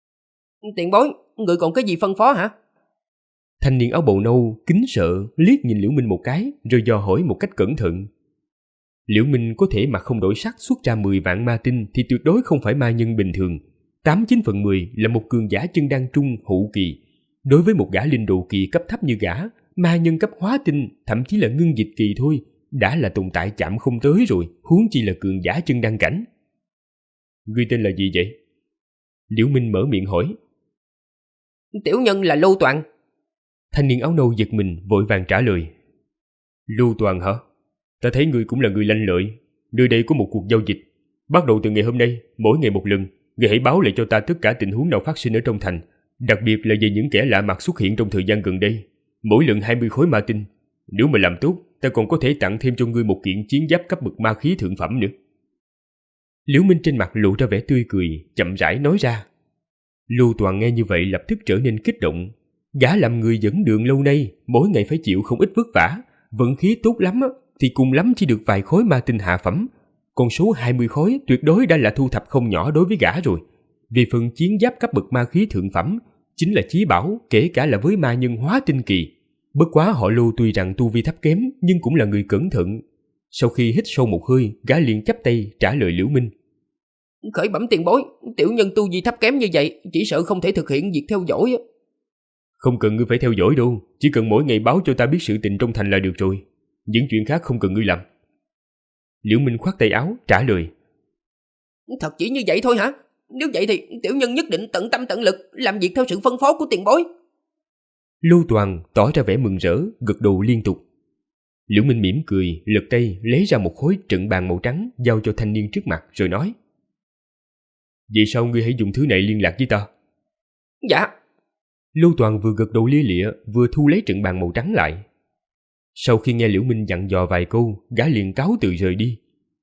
Tiền bối, người còn cái gì phân phó hả? Thanh niên áo bào nâu kính sợ liếc nhìn Liễu Minh một cái rồi dò hỏi một cách cẩn thận. Liễu Minh có thể mà không đổi sắc xuất ra 10 vạn ma tinh thì tuyệt đối không phải ma nhân bình thường. 8/9 phần 10 là một cường giả chân đan trung hậu kỳ. Đối với một gã linh độ kỳ cấp thấp như gã, ma nhân cấp hóa tinh, thậm chí là ngưng dịch kỳ thôi, đã là tồn tại chạm không tới rồi, huống chi là cường giả chân đan cảnh. Ngươi tên là gì vậy? Liễu Minh mở miệng hỏi. Tiểu nhân là Lưu Toàn. Thanh niên áo nâu giật mình vội vàng trả lời. Lưu Toàn hả? Ta thấy ngươi cũng là người lanh lợi. Nơi đây có một cuộc giao dịch. Bắt đầu từ ngày hôm nay, mỗi ngày một lần, ngươi hãy báo lại cho ta tất cả tình huống nào phát sinh ở trong thành, đặc biệt là về những kẻ lạ mặt xuất hiện trong thời gian gần đây. Mỗi lần 20 khối ma tinh. Nếu mà làm tốt, ta còn có thể tặng thêm cho ngươi một kiện chiến giáp cấp bậc ma khí thượng phẩm nữa. Liễu Minh trên mặt lộ ra vẻ tươi cười, chậm rãi nói ra. Lưu Toàn nghe như vậy lập tức trở nên kích động. Gã làm người dẫn đường lâu nay, mỗi ngày phải chịu không ít vất vả, vận khí tốt lắm thì cùng lắm chỉ được vài khối ma tinh hạ phẩm. Con số 20 khối tuyệt đối đã là thu thập không nhỏ đối với gã rồi. Về phần chiến giáp cấp bậc ma khí thượng phẩm, chính là chí bảo, kể cả là với ma nhân hóa tinh kỳ. Bất quá họ Lưu tuy rằng tu vi thấp kém nhưng cũng là người cẩn thận. Sau khi hít sâu một hơi, gã liền chắp tay trả lời Liễu Minh. Khởi bẩm tiền bối, tiểu nhân tu vi thấp kém như vậy, chỉ sợ không thể thực hiện việc theo dõi. Không cần ngươi phải theo dõi đâu, chỉ cần mỗi ngày báo cho ta biết sự tình trong thành là được rồi. Những chuyện khác không cần ngươi làm. Liễu Minh khoát tay áo trả lời. Thật chỉ như vậy thôi hả? Nếu vậy thì tiểu nhân nhất định tận tâm tận lực làm việc theo sự phân phó của tiền bối. Lưu Toàn tỏ ra vẻ mừng rỡ, gật đầu liên tục. Liễu Minh mỉm cười, lật tay lấy ra một khối trận bàn màu trắng giao cho thanh niên trước mặt rồi nói. Vậy sao ngươi hãy dùng thứ này liên lạc với ta? Dạ. Lưu Toàn vừa gật đầu lia lịa vừa thu lấy trận bàn màu trắng lại. Sau khi nghe Liễu Minh dặn dò vài câu, gã liền cáo từ rời đi.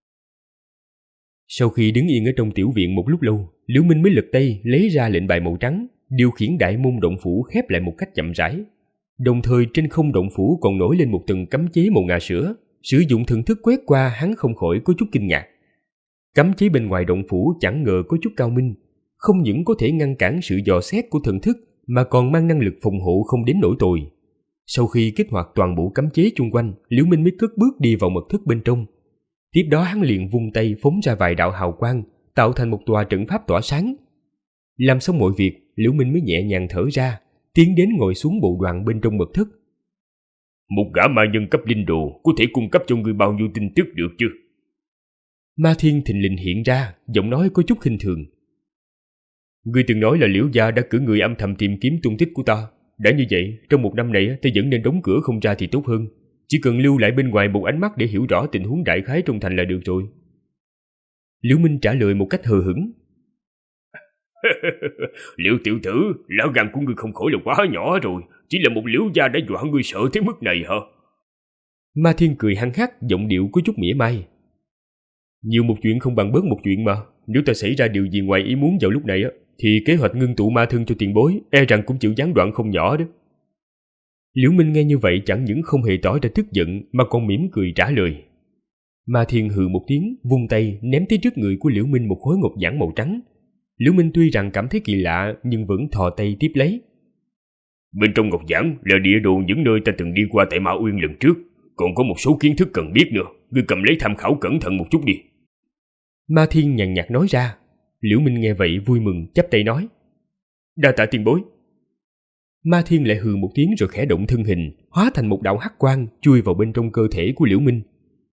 Sau khi đứng yên ở trong tiểu viện một lúc lâu, Liễu Minh mới lật tay lấy ra lệnh bài màu trắng, điều khiển đại môn động phủ khép lại một cách chậm rãi. Đồng thời trên không động phủ còn nổi lên một tầng cấm chế màu ngà sữa. Sử dụng thần thức quét qua, hắn không khỏi có chút kinh ngạc. Cấm chế bên ngoài động phủ chẳng ngờ có chút cao minh, không những có thể ngăn cản sự dò xét của thần thức mà còn mang năng lực phòng hộ không đến nỗi tồi. Sau khi kích hoạt toàn bộ cấm chế chung quanh, Liễu Minh mới cất bước đi vào mật thất bên trong. Tiếp đó hắn liền vung tay phóng ra vài đạo hào quang, tạo thành một tòa trận pháp tỏa sáng. Làm xong mọi việc, Liễu Minh mới nhẹ nhàng thở ra, tiến đến ngồi xuống bộ đoàn bên trong mật thất. Một gã ma nhân cấp linh đồ có thể cung cấp cho ngươi bao nhiêu tin tức được chứ? Ma Thiên thình lình hiện ra, giọng nói có chút khinh thường. Ngươi từng nói là Liễu gia đã cử người âm thầm tìm kiếm tung tích của ta. Đã như vậy, trong một năm này ta vẫn nên đóng cửa không ra thì tốt hơn. Chỉ cần lưu lại bên ngoài một ánh mắt để hiểu rõ tình huống đại khái trong thành là được rồi. Liễu Minh trả lời một cách hờ hững. Liễu tiểu tử, lá gan của ngươi không khỏi là quá nhỏ rồi. Chỉ là một Liễu gia đã dọa ngươi sợ tới mức này hả? Ma Thiên cười hăng hắc, giọng điệu có chút mỉa mai. Nhiều một chuyện không bằng bớt một chuyện mà. Nếu ta xảy ra điều gì ngoài ý muốn vào lúc này thì kế hoạch ngưng tụ ma thân cho tiền bối e rằng cũng chịu gián đoạn không nhỏ đó. Liễu Minh nghe như vậy chẳng những không hề tỏ ra tức giận mà còn mỉm cười trả lời. Ma Thiên hừ một tiếng, vung tay ném tới trước người của Liễu Minh một khối ngọc giản màu trắng. Liễu Minh tuy rằng cảm thấy kỳ lạ nhưng vẫn thò tay tiếp lấy. Bên trong ngọc giản là địa đồ những nơi ta từng đi qua tại Ma Uyên lần trước, còn có một số kiến thức cần biết nữa, ngươi cầm lấy tham khảo cẩn thận một chút đi. Ma Thiên nhàn nhạt nói ra. Liễu Minh nghe vậy vui mừng chắp tay nói: đa tạ tiền bối. Ma Thiên lại hừ một tiếng rồi khẽ động thân hình, hóa thành một đạo hắc quang chui vào bên trong cơ thể của Liễu Minh.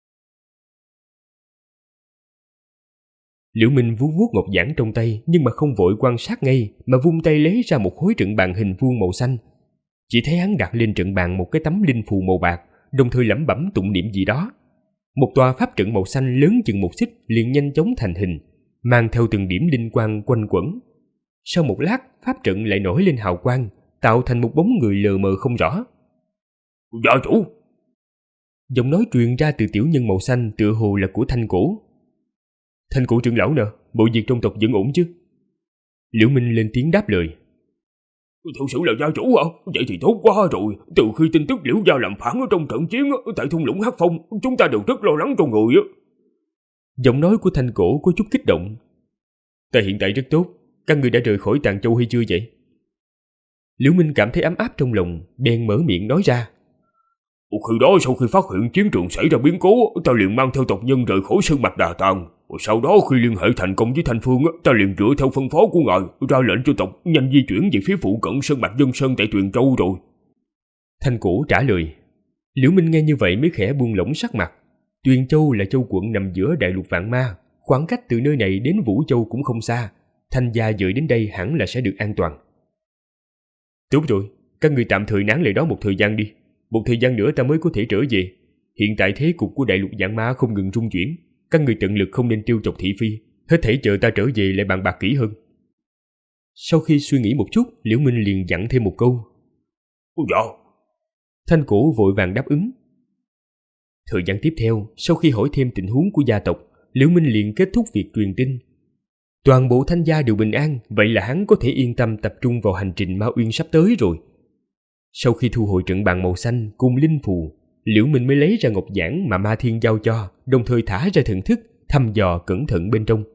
Liễu Minh vuốt vuốt ngọc giản trong tay nhưng mà không vội quan sát ngay, mà vung tay lấy ra một khối trận bàn hình vuông màu xanh. Chỉ thấy hắn đặt lên trận bàn một cái tấm linh phù màu bạc, đồng thời lẩm bẩm tụng niệm gì đó. Một tòa pháp trận màu xanh lớn chừng một xích liền nhanh chóng thành hình, mang theo từng điểm linh quang quanh quẩn. Sau một lát, pháp trận lại nổi lên hào quang, tạo thành một bóng người lờ mờ không rõ. Gia chủ! Giọng nói truyền ra từ tiểu nhân màu xanh tựa hồ là của Thanh Cổ. Thanh Cổ trưởng lão nè, bộ việc trong tộc vẫn ổn chứ? Liễu Minh lên tiếng đáp lời. Thực sự là gia chủ hả? Vậy thì tốt quá rồi. Từ khi tin tức Liễu gia làm phản ở trong trận chiến tại thung lũng Hắc Phong, chúng ta đều rất lo lắng cho người. Giọng nói của Thanh Cổ có chút kích động. Ta hiện tại rất tốt, các ngươi đã rời khỏi Tàng Châu hay chưa vậy? Liễu Minh cảm thấy ấm áp trong lòng, bèn mở miệng nói ra. Khi đó sau khi phát hiện chiến trường xảy ra biến cố, ta liền mang theo tộc nhân rời khỏi Sơn Mạch Đà Tàng. Sau đó khi liên hệ thành công với Thanh Phương, ta liền dựa theo phân phó của ngài ra lệnh cho tộc nhanh di chuyển về phía phụ cận Sơn Mạch Dân Sơn tại Tuyền Châu rồi. Thanh Cổ trả lời. Liễu Minh nghe như vậy mới khẽ buông lỏng sắc mặt. Tuyền Châu là châu quận nằm giữa đại lục vạn ma, khoảng cách từ nơi này đến Vũ Châu cũng không xa. Thanh gia dời đến đây hẳn là sẽ được an toàn. Tốt rồi, các người tạm thời nán lại đó một thời gian đi. Một thời gian nữa ta mới có thể trở về. Hiện tại thế cục của đại lục vạn ma không ngừng rung chuyển, các người tận lực không nên trêu chọc thị phi, hết thảy chờ ta trở về lại bàn bạc kỹ hơn. Sau khi suy nghĩ một chút, Liễu Minh liền dặn thêm một câu. Dạ. Thanh Cổ vội vàng đáp ứng. Thời gian tiếp theo, sau khi hỏi thêm tình huống của gia tộc, Liễu Minh liền kết thúc việc truyền tin. Toàn bộ Thanh gia đều bình an, vậy là hắn có thể yên tâm tập trung vào hành trình Ma Uyên sắp tới rồi. Sau khi thu hồi trận bàn màu xanh cùng linh phù, Liễu Minh mới lấy ra ngọc giản mà Ma Thiên giao cho, đồng thời thả ra thần thức, thăm dò cẩn thận bên trong.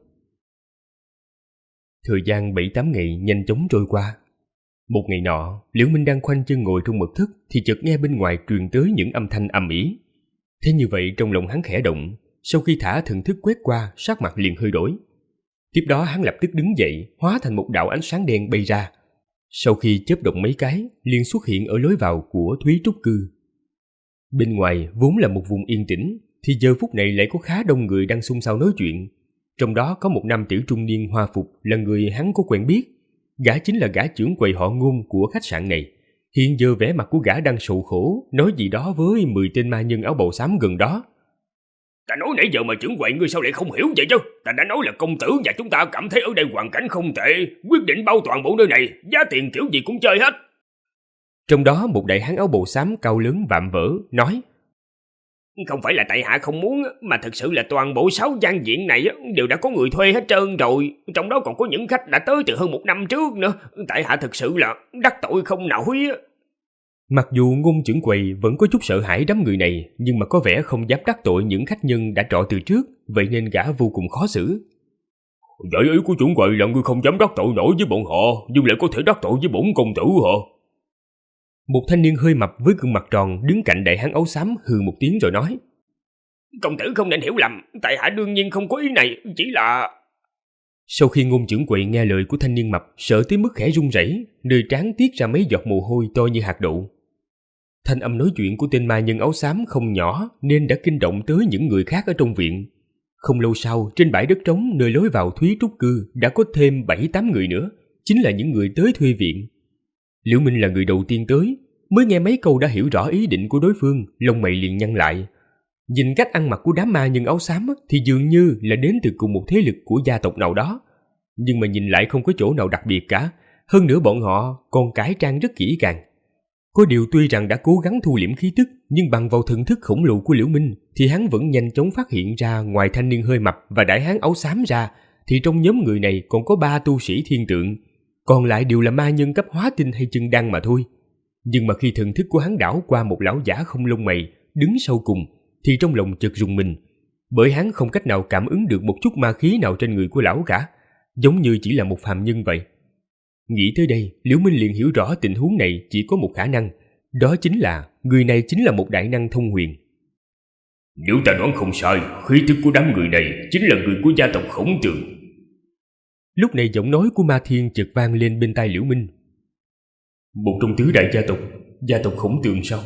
Thời gian 7-8 ngày nhanh chóng trôi qua. Một ngày nọ, Liễu Minh đang khoanh chân ngồi trong mật thất thì chợt nghe bên ngoài truyền tới những âm thanh ầm ĩ. Thế như vậy trong lòng hắn khẽ động, sau khi thả thần thức quét qua, sắc mặt liền hơi đổi. Tiếp đó hắn lập tức đứng dậy, hóa thành một đạo ánh sáng đen bay ra. Sau khi chớp động mấy cái, liền xuất hiện ở lối vào của Thúy Trúc Cư. Bên ngoài vốn là một vùng yên tĩnh, thì giờ phút này lại có khá đông người đang xôn xao nói chuyện. Trong đó có một nam tử trung niên hoa phục là người hắn có quen biết. Gã chính là gã trưởng quầy họ Ngôn của khách sạn này. Hiện giờ vẻ mặt của gã đang sầu khổ, nói gì đó với 10 tên ma nhân áo bào xám gần đó. Ta nói nãy giờ mà trưởng quầy ngươi sao lại không hiểu vậy chứ? Ta đã nói là công tử và chúng ta cảm thấy ở đây hoàn cảnh không tệ, quyết định bao toàn bộ nơi này, giá tiền kiểu gì cũng chơi hết. Trong đó một đại hán áo bào xám cao lớn vạm vỡ nói: Không phải là tại hạ không muốn, mà thực sự là toàn bộ 6 gian viện này đều đã có người thuê hết trơn rồi. Trong đó còn có những khách đã tới từ hơn 1 năm trước nữa. Tại hạ thực sự là đắc tội không nổi. Mặc dù Ngôn trưởng quầy vẫn có chút sợ hãi đám người này, nhưng mà có vẻ không dám đắc tội những khách nhân đã trọ từ trước, vậy nên gã vô cùng khó xử. Vậy ý của trưởng quầy là ngươi không dám đắc tội nổi với bọn họ, nhưng lại có thể đắc tội với bổn công tử hả? Một thanh niên hơi mập với gương mặt tròn đứng cạnh đại hán áo xám hừ một tiếng rồi nói: Công tử không nên hiểu lầm, tại hạ đương nhiên không có ý này, chỉ là... Sau khi Ngôn trưởng quầy nghe lời của thanh niên mập, sợ tới mức khẽ run rẩy, nơi trán tiết ra mấy giọt mồ hôi to như hạt đậu. Thanh âm nói chuyện của tên ma nhân áo xám không nhỏ nên đã kinh động tới những người khác ở trong viện. Không lâu sau, trên bãi đất trống nơi lối vào Thúy Trúc Cư đã có thêm 7-8 người nữa, chính là những người tới thuê viện. Liễu Minh là người đầu tiên tới, mới nghe mấy câu đã hiểu rõ ý định của đối phương, lông mày liền nhăn lại. Nhìn cách ăn mặc của đám ma nhân áo xám thì dường như là đến từ cùng một thế lực của gia tộc nào đó. Nhưng mà nhìn lại không có chỗ nào đặc biệt cả, hơn nữa bọn họ còn cải trang rất kỹ càng. Có điều tuy rằng đã cố gắng thu liễm khí tức, nhưng bằng vào thần thức khổng lồ của Liễu Minh thì hắn vẫn nhanh chóng phát hiện ra ngoài thanh niên hơi mập và đại hán áo xám ra, thì trong nhóm người này còn có 3 tu sĩ thiên tượng, còn lại đều là ma nhân cấp hóa tinh hay chân đăng mà thôi. Nhưng mà khi thần thức của hắn đảo qua một lão giả không lông mày đứng sau cùng thì trong lòng chợt rùng mình, bởi hắn không cách nào cảm ứng được một chút ma khí nào trên người của lão cả, giống như chỉ là một phàm nhân vậy. Nghĩ tới đây, Liễu Minh liền hiểu rõ tình huống này chỉ có một khả năng, đó chính là người này chính là một đại năng thông huyền. Nếu ta đoán không sai, khí tức của đám người này chính là người của gia tộc Khổng Tường. Lúc này giọng nói của Ma Thiên chợt vang lên bên tai Liễu Minh. Một trong tứ đại gia tộc Khổng Tường sao?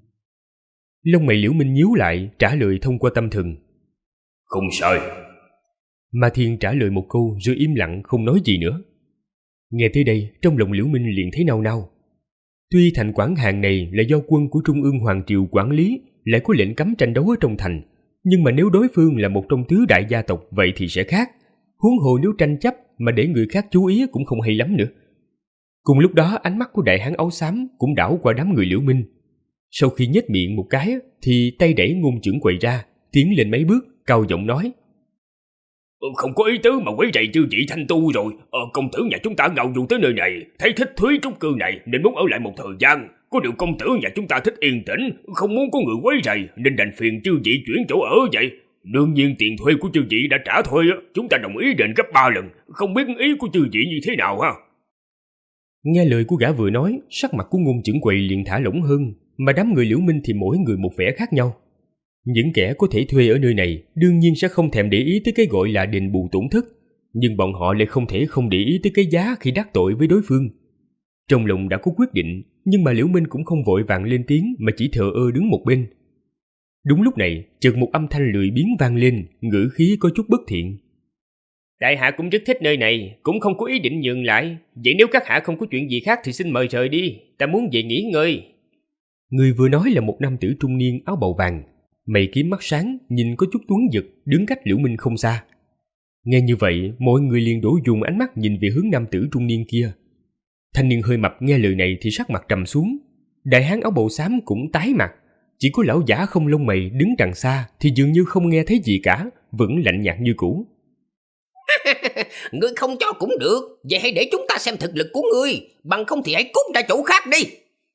Lông mày Liễu Minh nhíu lại, trả lời thông qua tâm thần. Không sai. Ma Thiên trả lời một câu rồi im lặng không nói gì nữa. Nghe tới đây, trong lòng Liễu Minh liền thấy nao nao. Tuy thành Quảng Hàn này là do quân của Trung ương Hoàng Triều quản lý, lại có lệnh cấm tranh đấu ở trong thành, nhưng mà nếu đối phương là một trong tứ đại gia tộc vậy thì sẽ khác. Huống hồ nếu tranh chấp mà để người khác chú ý cũng không hay lắm nữa. Cùng lúc đó ánh mắt của đại hán áo xám cũng đảo qua đám người Liễu Minh. Sau khi nhếch miệng một cái thì tay đẩy Ngôn Chưởng Quầy ra, tiến lên mấy bước, cao giọng nói: Không có ý tứ mà quấy rầy chư vị thanh tu rồi. Công tử nhà chúng ta ngạo du tới nơi này, thấy thích thúy trúc cư này nên muốn ở lại một thời gian. Có điều công tử nhà chúng ta thích yên tĩnh, không muốn có người quấy rầy nên đành phiền chư vị chuyển chỗ ở vậy. Đương nhiên tiền thuê của chư vị đã trả thuê, chúng ta đồng ý đền gấp 3 lần. Không biết ý của chư vị như thế nào ha? Nghe lời của gã vừa nói, sắc mặt của Ngôn Chưởng Quầy liền thả lỏng hơn, mà đám người Liễu Minh thì mỗi người một vẻ khác nhau. Những kẻ có thể thuê ở nơi này đương nhiên sẽ không thèm để ý tới cái gọi là đền bù tổn thất, nhưng bọn họ lại không thể không để ý tới cái giá khi đắc tội với đối phương. Trong lòng đã có quyết định, nhưng mà Liễu Minh cũng không vội vàng lên tiếng mà chỉ thờ ơ đứng một bên. Đúng lúc này, chợt một âm thanh lười biếng vang lên, ngữ khí có chút bất thiện. Đại hạ cũng rất thích nơi này, cũng không có ý định nhường lại. Vậy nếu các hạ không có chuyện gì khác thì xin mời rời đi, ta muốn về nghỉ ngơi. Người vừa nói là một nam tử trung niên áo bào vàng, mày kiếm mắt sáng, nhìn có chút tuấn giật, đứng cách Liễu Minh không xa. Nghe như vậy, mọi người liền đổ dồn ánh mắt nhìn về hướng nam tử trung niên kia. Thanh niên hơi mập nghe lời này thì sắc mặt trầm xuống. Đại hán áo bào xám cũng tái mặt, chỉ có lão giả không lông mày đứng đằng xa thì dường như không nghe thấy gì cả, vẫn lạnh nhạt như cũ. Ngươi không cho cũng được, vậy hãy để chúng ta xem thực lực của ngươi, bằng không thì hãy cút ra chỗ khác đi.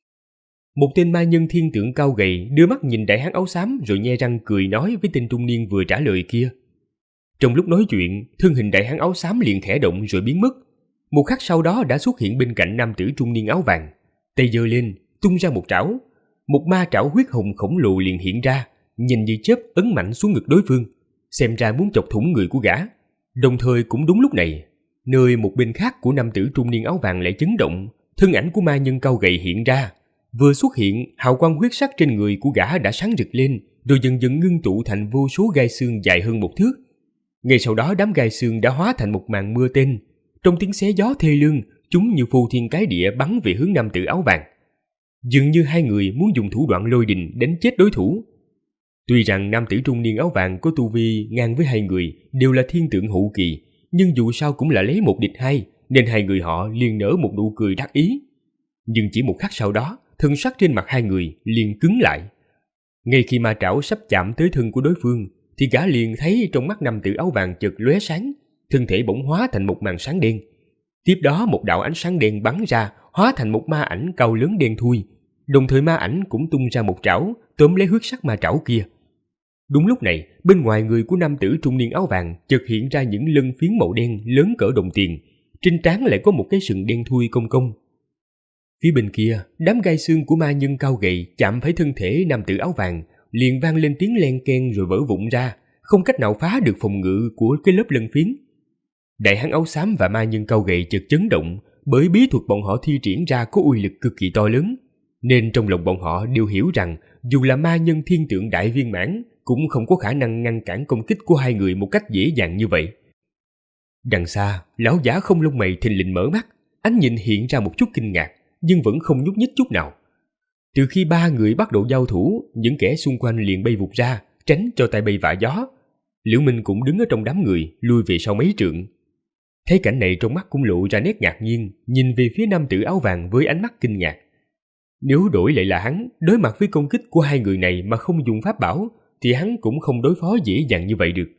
Một tên ma nhân thiên tượng cao gầy đưa mắt nhìn đại hán áo xám rồi nhe răng cười nói với tên trung niên vừa trả lời kia. Trong lúc nói chuyện, thân hình đại hán áo xám liền khẽ động rồi biến mất. Một khắc sau đó đã xuất hiện bên cạnh nam tử trung niên áo vàng, tay giơ lên, tung ra một trảo. Một ma trảo huyết hồng khổng lồ liền hiện ra, nhanh như chớp ấn mạnh xuống ngực đối phương, xem ra muốn chọc thủng người của gã. Đồng thời cũng đúng lúc này, nơi một bên khác của nam tử trung niên áo vàng lại chấn động, thân ảnh của ma nhân cao gầy hiện ra. Vừa xuất hiện, hào quang huyết sắc trên người của gã đã sáng rực lên, rồi dần dần ngưng tụ thành vô số gai xương dài hơn 1 thước. Ngay sau đó đám gai xương đã hóa thành một màn mưa tên. Trong tiếng xé gió thê lương, chúng như phô thiên cái địa bắn về hướng nam tử áo vàng. Dường như hai người muốn dùng thủ đoạn lôi đình đánh chết đối thủ. Tuy rằng nam tử trung niên áo vàng có tu vi ngang với hai người, đều là thiên tượng hậu kỳ, nhưng dù sao cũng là lấy 1 địch 2, nên hai người họ liền nở một nụ cười đắc ý. Nhưng chỉ một khắc sau đó, thân sắc trên mặt hai người liền cứng lại. Ngay khi ma trảo sắp chạm tới thân của đối phương, thì gã liền thấy trong mắt nam tử áo vàng chợt lóe sáng, thân thể bỗng hóa thành một màn sáng đen. Tiếp đó một đạo ánh sáng đen bắn ra, hóa thành một ma ảnh cao lớn đen thui. Đồng thời ma ảnh cũng tung ra một trảo, tóm lấy huyết sắc ma trảo kia. Đúng lúc này, bên ngoài người của nam tử trung niên áo vàng chợt hiện ra những lân phiến màu đen lớn cỡ đồng tiền, trên trán lại có một cái sừng đen thui cong cong. Phía bên kia, đám gai xương của ma nhân cao gầy chạm phải thân thể nam tử áo vàng, liền vang lên tiếng len keng rồi vỡ vụn ra, không cách nào phá được phòng ngự của cái lớp lân phiến. Đại hán áo xám và ma nhân cao gầy chợt chấn động, bởi bí thuật bọn họ thi triển ra có uy lực cực kỳ to lớn, nên trong lòng bọn họ đều hiểu rằng dù là ma nhân thiên tượng đại viên mãn cũng không có khả năng ngăn cản công kích của hai người một cách dễ dàng như vậy. Đằng xa, lão giả không lông mày thình lình mở mắt, ánh nhìn hiện ra một chút kinh ngạc, nhưng vẫn không nhúc nhích chút nào. Từ khi 3 người bắt đầu giao thủ, những kẻ xung quanh liền bay vụt ra, tránh cho tay bay vạ gió. Liễu Minh cũng đứng ở trong đám người, lui về sau mấy trượng. Thấy cảnh này trong mắt cũng lộ ra nét ngạc nhiên, nhìn về phía nam tử áo vàng với ánh mắt kinh ngạc. Nếu đổi lại là hắn, đối mặt với công kích của hai người này mà không dùng pháp bảo, thì hắn cũng không đối phó dễ dàng như vậy được.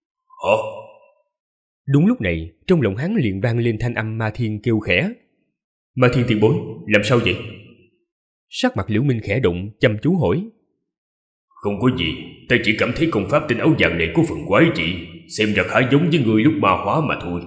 Đúng lúc này, trong lòng hắn liền vang lên thanh âm Ma Thiên kêu khẽ. Ma Thiên tiền bối, làm sao vậy? Sắc mặt Liễu Minh khẽ động, chăm chú hỏi. Không có gì, ta chỉ cảm thấy công pháp tên áo vàng này có phần quái dị, xem ra khá giống với người lúc ma hóa mà thôi.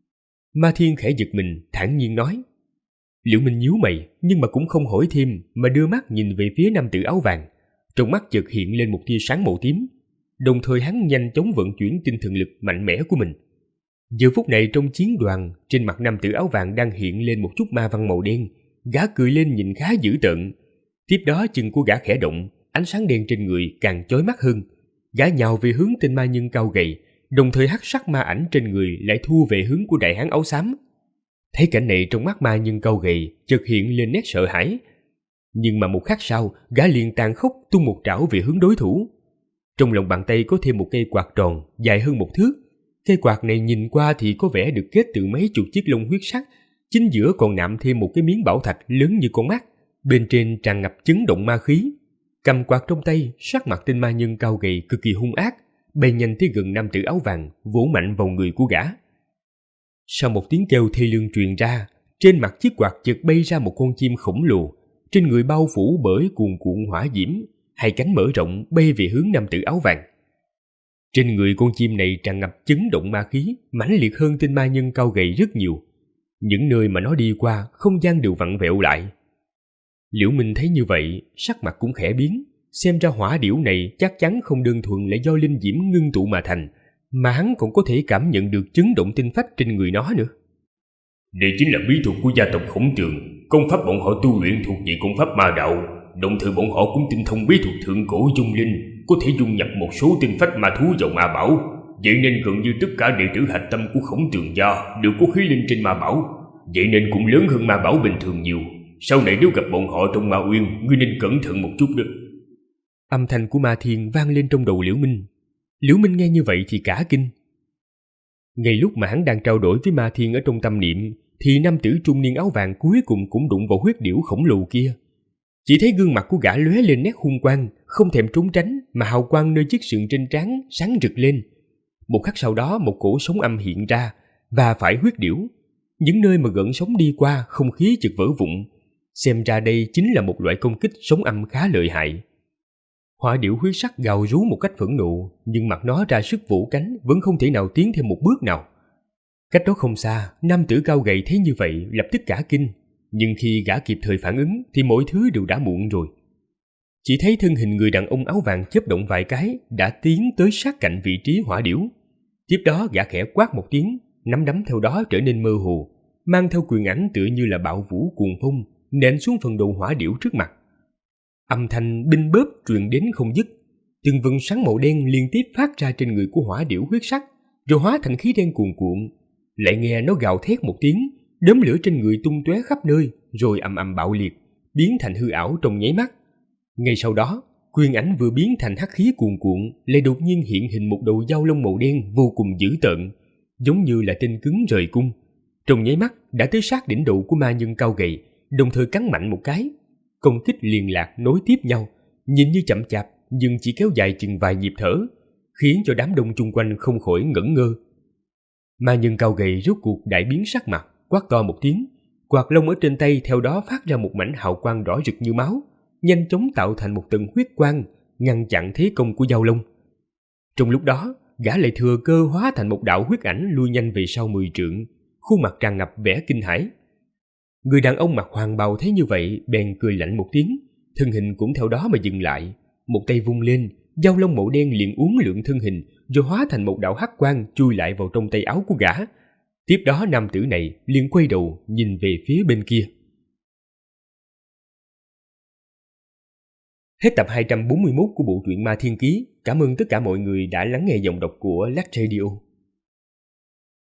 Ma Thiên khẽ giật mình, thản nhiên nói. Liễu Minh nhíu mày, nhưng mà cũng không hỏi thêm, mà đưa mắt nhìn về phía nam tử áo vàng. Trong mắt chợt hiện lên một tia sáng màu tím, đồng thời hắn nhanh chóng vận chuyển tinh thần lực mạnh mẽ của mình. Giờ phút này trong chiến đoàn, trên mặt nam tử áo vàng đang hiện lên một chút ma văn màu đen. Gã cười lên nhìn khá dữ tợn. Tiếp đó chân của gã khẽ động, ánh sáng đen trên người càng chói mắt hơn. Gã nhào về hướng tên ma nhân cao gầy, đồng thời hắc sắc ma ảnh trên người lại thu về hướng của đại hán áo xám. Thấy cảnh này, trong mắt ma nhân cao gầy chợt hiện lên nét sợ hãi. Nhưng mà một khắc sau, gã liền tàn khốc tung một trảo về hướng đối thủ. Trong lòng bàn tay có thêm một cây quạt tròn dài hơn 1 thước. Cây quạt này nhìn qua thì có vẻ được kết từ mấy chục chiếc lông huyết sắc, chính giữa còn nạm thêm một cái miếng bảo thạch lớn như con mắt, bên trên tràn ngập chấn động ma khí. Cầm quạt trong tay, sắc mặt tên ma nhân cao gầy cực kỳ hung ác, bay nhanh tới gần nam tử áo vàng, vỗ mạnh vào người của gã. Sau một tiếng kêu thê lương truyền ra, trên mặt chiếc quạt chợt bay ra một con chim khổng lồ, trên người bao phủ bởi cuồn cuộn hỏa diễm, hai cánh mở rộng bay về hướng nam tử áo vàng. Trên người con chim này tràn ngập chấn động ma khí, mãnh liệt hơn tên ma nhân cao gầy rất nhiều. Những nơi mà nó đi qua, không gian đều vặn vẹo lại. Liễu Minh thấy như vậy, sắc mặt cũng khẽ biến, xem ra hỏa điểu này chắc chắn không đơn thuần là do linh diễm ngưng tụ mà thành, mà hắn còn có thể cảm nhận được chấn động tinh phách trên người nó nữa. Đây chính là bí thuật của gia tộc Khổng Tường, công pháp bọn họ tu luyện thuộc về công pháp ma đạo, đồng thời bọn họ cũng tinh thông bí thuật thượng cổ dung linh, có thể dung nhập một số tinh phách ma thú vào ma bảo. Vậy nên gần như tất cả đệ tử hạch tâm của Khổng Tường gia đều có khí linh trên ma bảo, vậy nên cũng lớn hơn ma bảo bình thường nhiều. Sau này nếu gặp bọn họ trong Ma Uyên, ngươi nên cẩn thận một chút đó. Âm thanh của Ma Thiên vang lên trong đầu Liễu Minh. Liễu Minh nghe như vậy thì cả kinh. Ngay lúc mà hắn đang trao đổi với Ma Thiên ở trong tâm niệm, thì nam tử trung niên áo vàng cuối cùng cũng đụng vào huyết điểu khổng lồ kia. Chỉ thấy gương mặt của gã lóe lên nét hung quang, không thèm trốn tránh, mà hào quang nơi chiếc sừng trên trán sáng rực lên. Một khắc sau đó, một cổ sóng âm hiện ra và phải huyết điểu. Những nơi mà gợn sóng đi qua, không khí chợt vỡ vụn. Xem ra đây chính là một loại công kích sóng âm khá lợi hại. Hỏa điểu huyết sắc gào rú một cách phẫn nộ, nhưng mặt nó ra sức vỗ cánh vẫn không thể nào tiến thêm một bước nào. Cách đó không xa, nam tử cao gầy thấy như vậy lập tức cả kinh, nhưng khi gã kịp thời phản ứng thì mọi thứ đều đã muộn rồi. Chỉ thấy thân hình người đàn ông áo vàng chớp động vài cái đã tiến tới sát cạnh vị trí hỏa điểu. Tiếp đó gã khẽ quát một tiếng, nắm đấm theo đó trở nên mơ hồ, mang theo quyền ảnh tựa như là bạo vũ cuồng phong, nện xuống phần đầu hỏa điểu trước mặt. Âm thanh binh bớp truyền đến không dứt, từng vầng sáng màu đen liên tiếp phát ra trên người của hỏa điểu huyết sắc, rồi hóa thành khí đen cuồn cuộn. Lại nghe nó gào thét một tiếng, đốm lửa trên người tung tóe khắp nơi, rồi ầm ầm bạo liệt, biến thành hư ảo trong nháy mắt. Ngay sau đó, quyền ảnh vừa biến thành hắc khí cuồn cuộn, lại đột nhiên hiện hình một đầu dao lông màu đen vô cùng dữ tợn, giống như là tên cứng rời cung. Trong nháy mắt đã tới sát đỉnh đầu của ma nhân cao gầy, đồng thời cắn mạnh một cái. Công kích liền lạc nối tiếp nhau, nhìn như chậm chạp nhưng chỉ kéo dài chừng vài nhịp thở, khiến cho đám đông chung quanh không khỏi ngẩn ngơ. Ma nhân cao gầy rốt cuộc đại biến sắc mặt, quát to một tiếng, quạt lông ở trên tay theo đó phát ra một mảnh hào quang đỏ rực như máu, nhanh chóng tạo thành một tầng huyết quang, ngăn chặn thế công của dao lông. Trong lúc đó, gã lại thừa cơ hóa thành một đạo huyết ảnh lui nhanh về sau 10 trượng, khuôn mặt tràn ngập vẻ kinh hãi. Người đàn ông mặc hoàng bào thấy như vậy bèn cười lạnh một tiếng, thân hình cũng theo đó mà dừng lại, một tay vung lên, dao lông màu đen liền uốn lượn thân hình, rồi hóa thành một đạo hắc quang chui lại vào trong tay áo của gã. Tiếp đó nam tử này liền quay đầu nhìn về phía bên kia. Hết tập 241 của bộ truyện Ma Thiên Ký. Cảm ơn tất cả mọi người đã lắng nghe giọng đọc của Lắc Radio.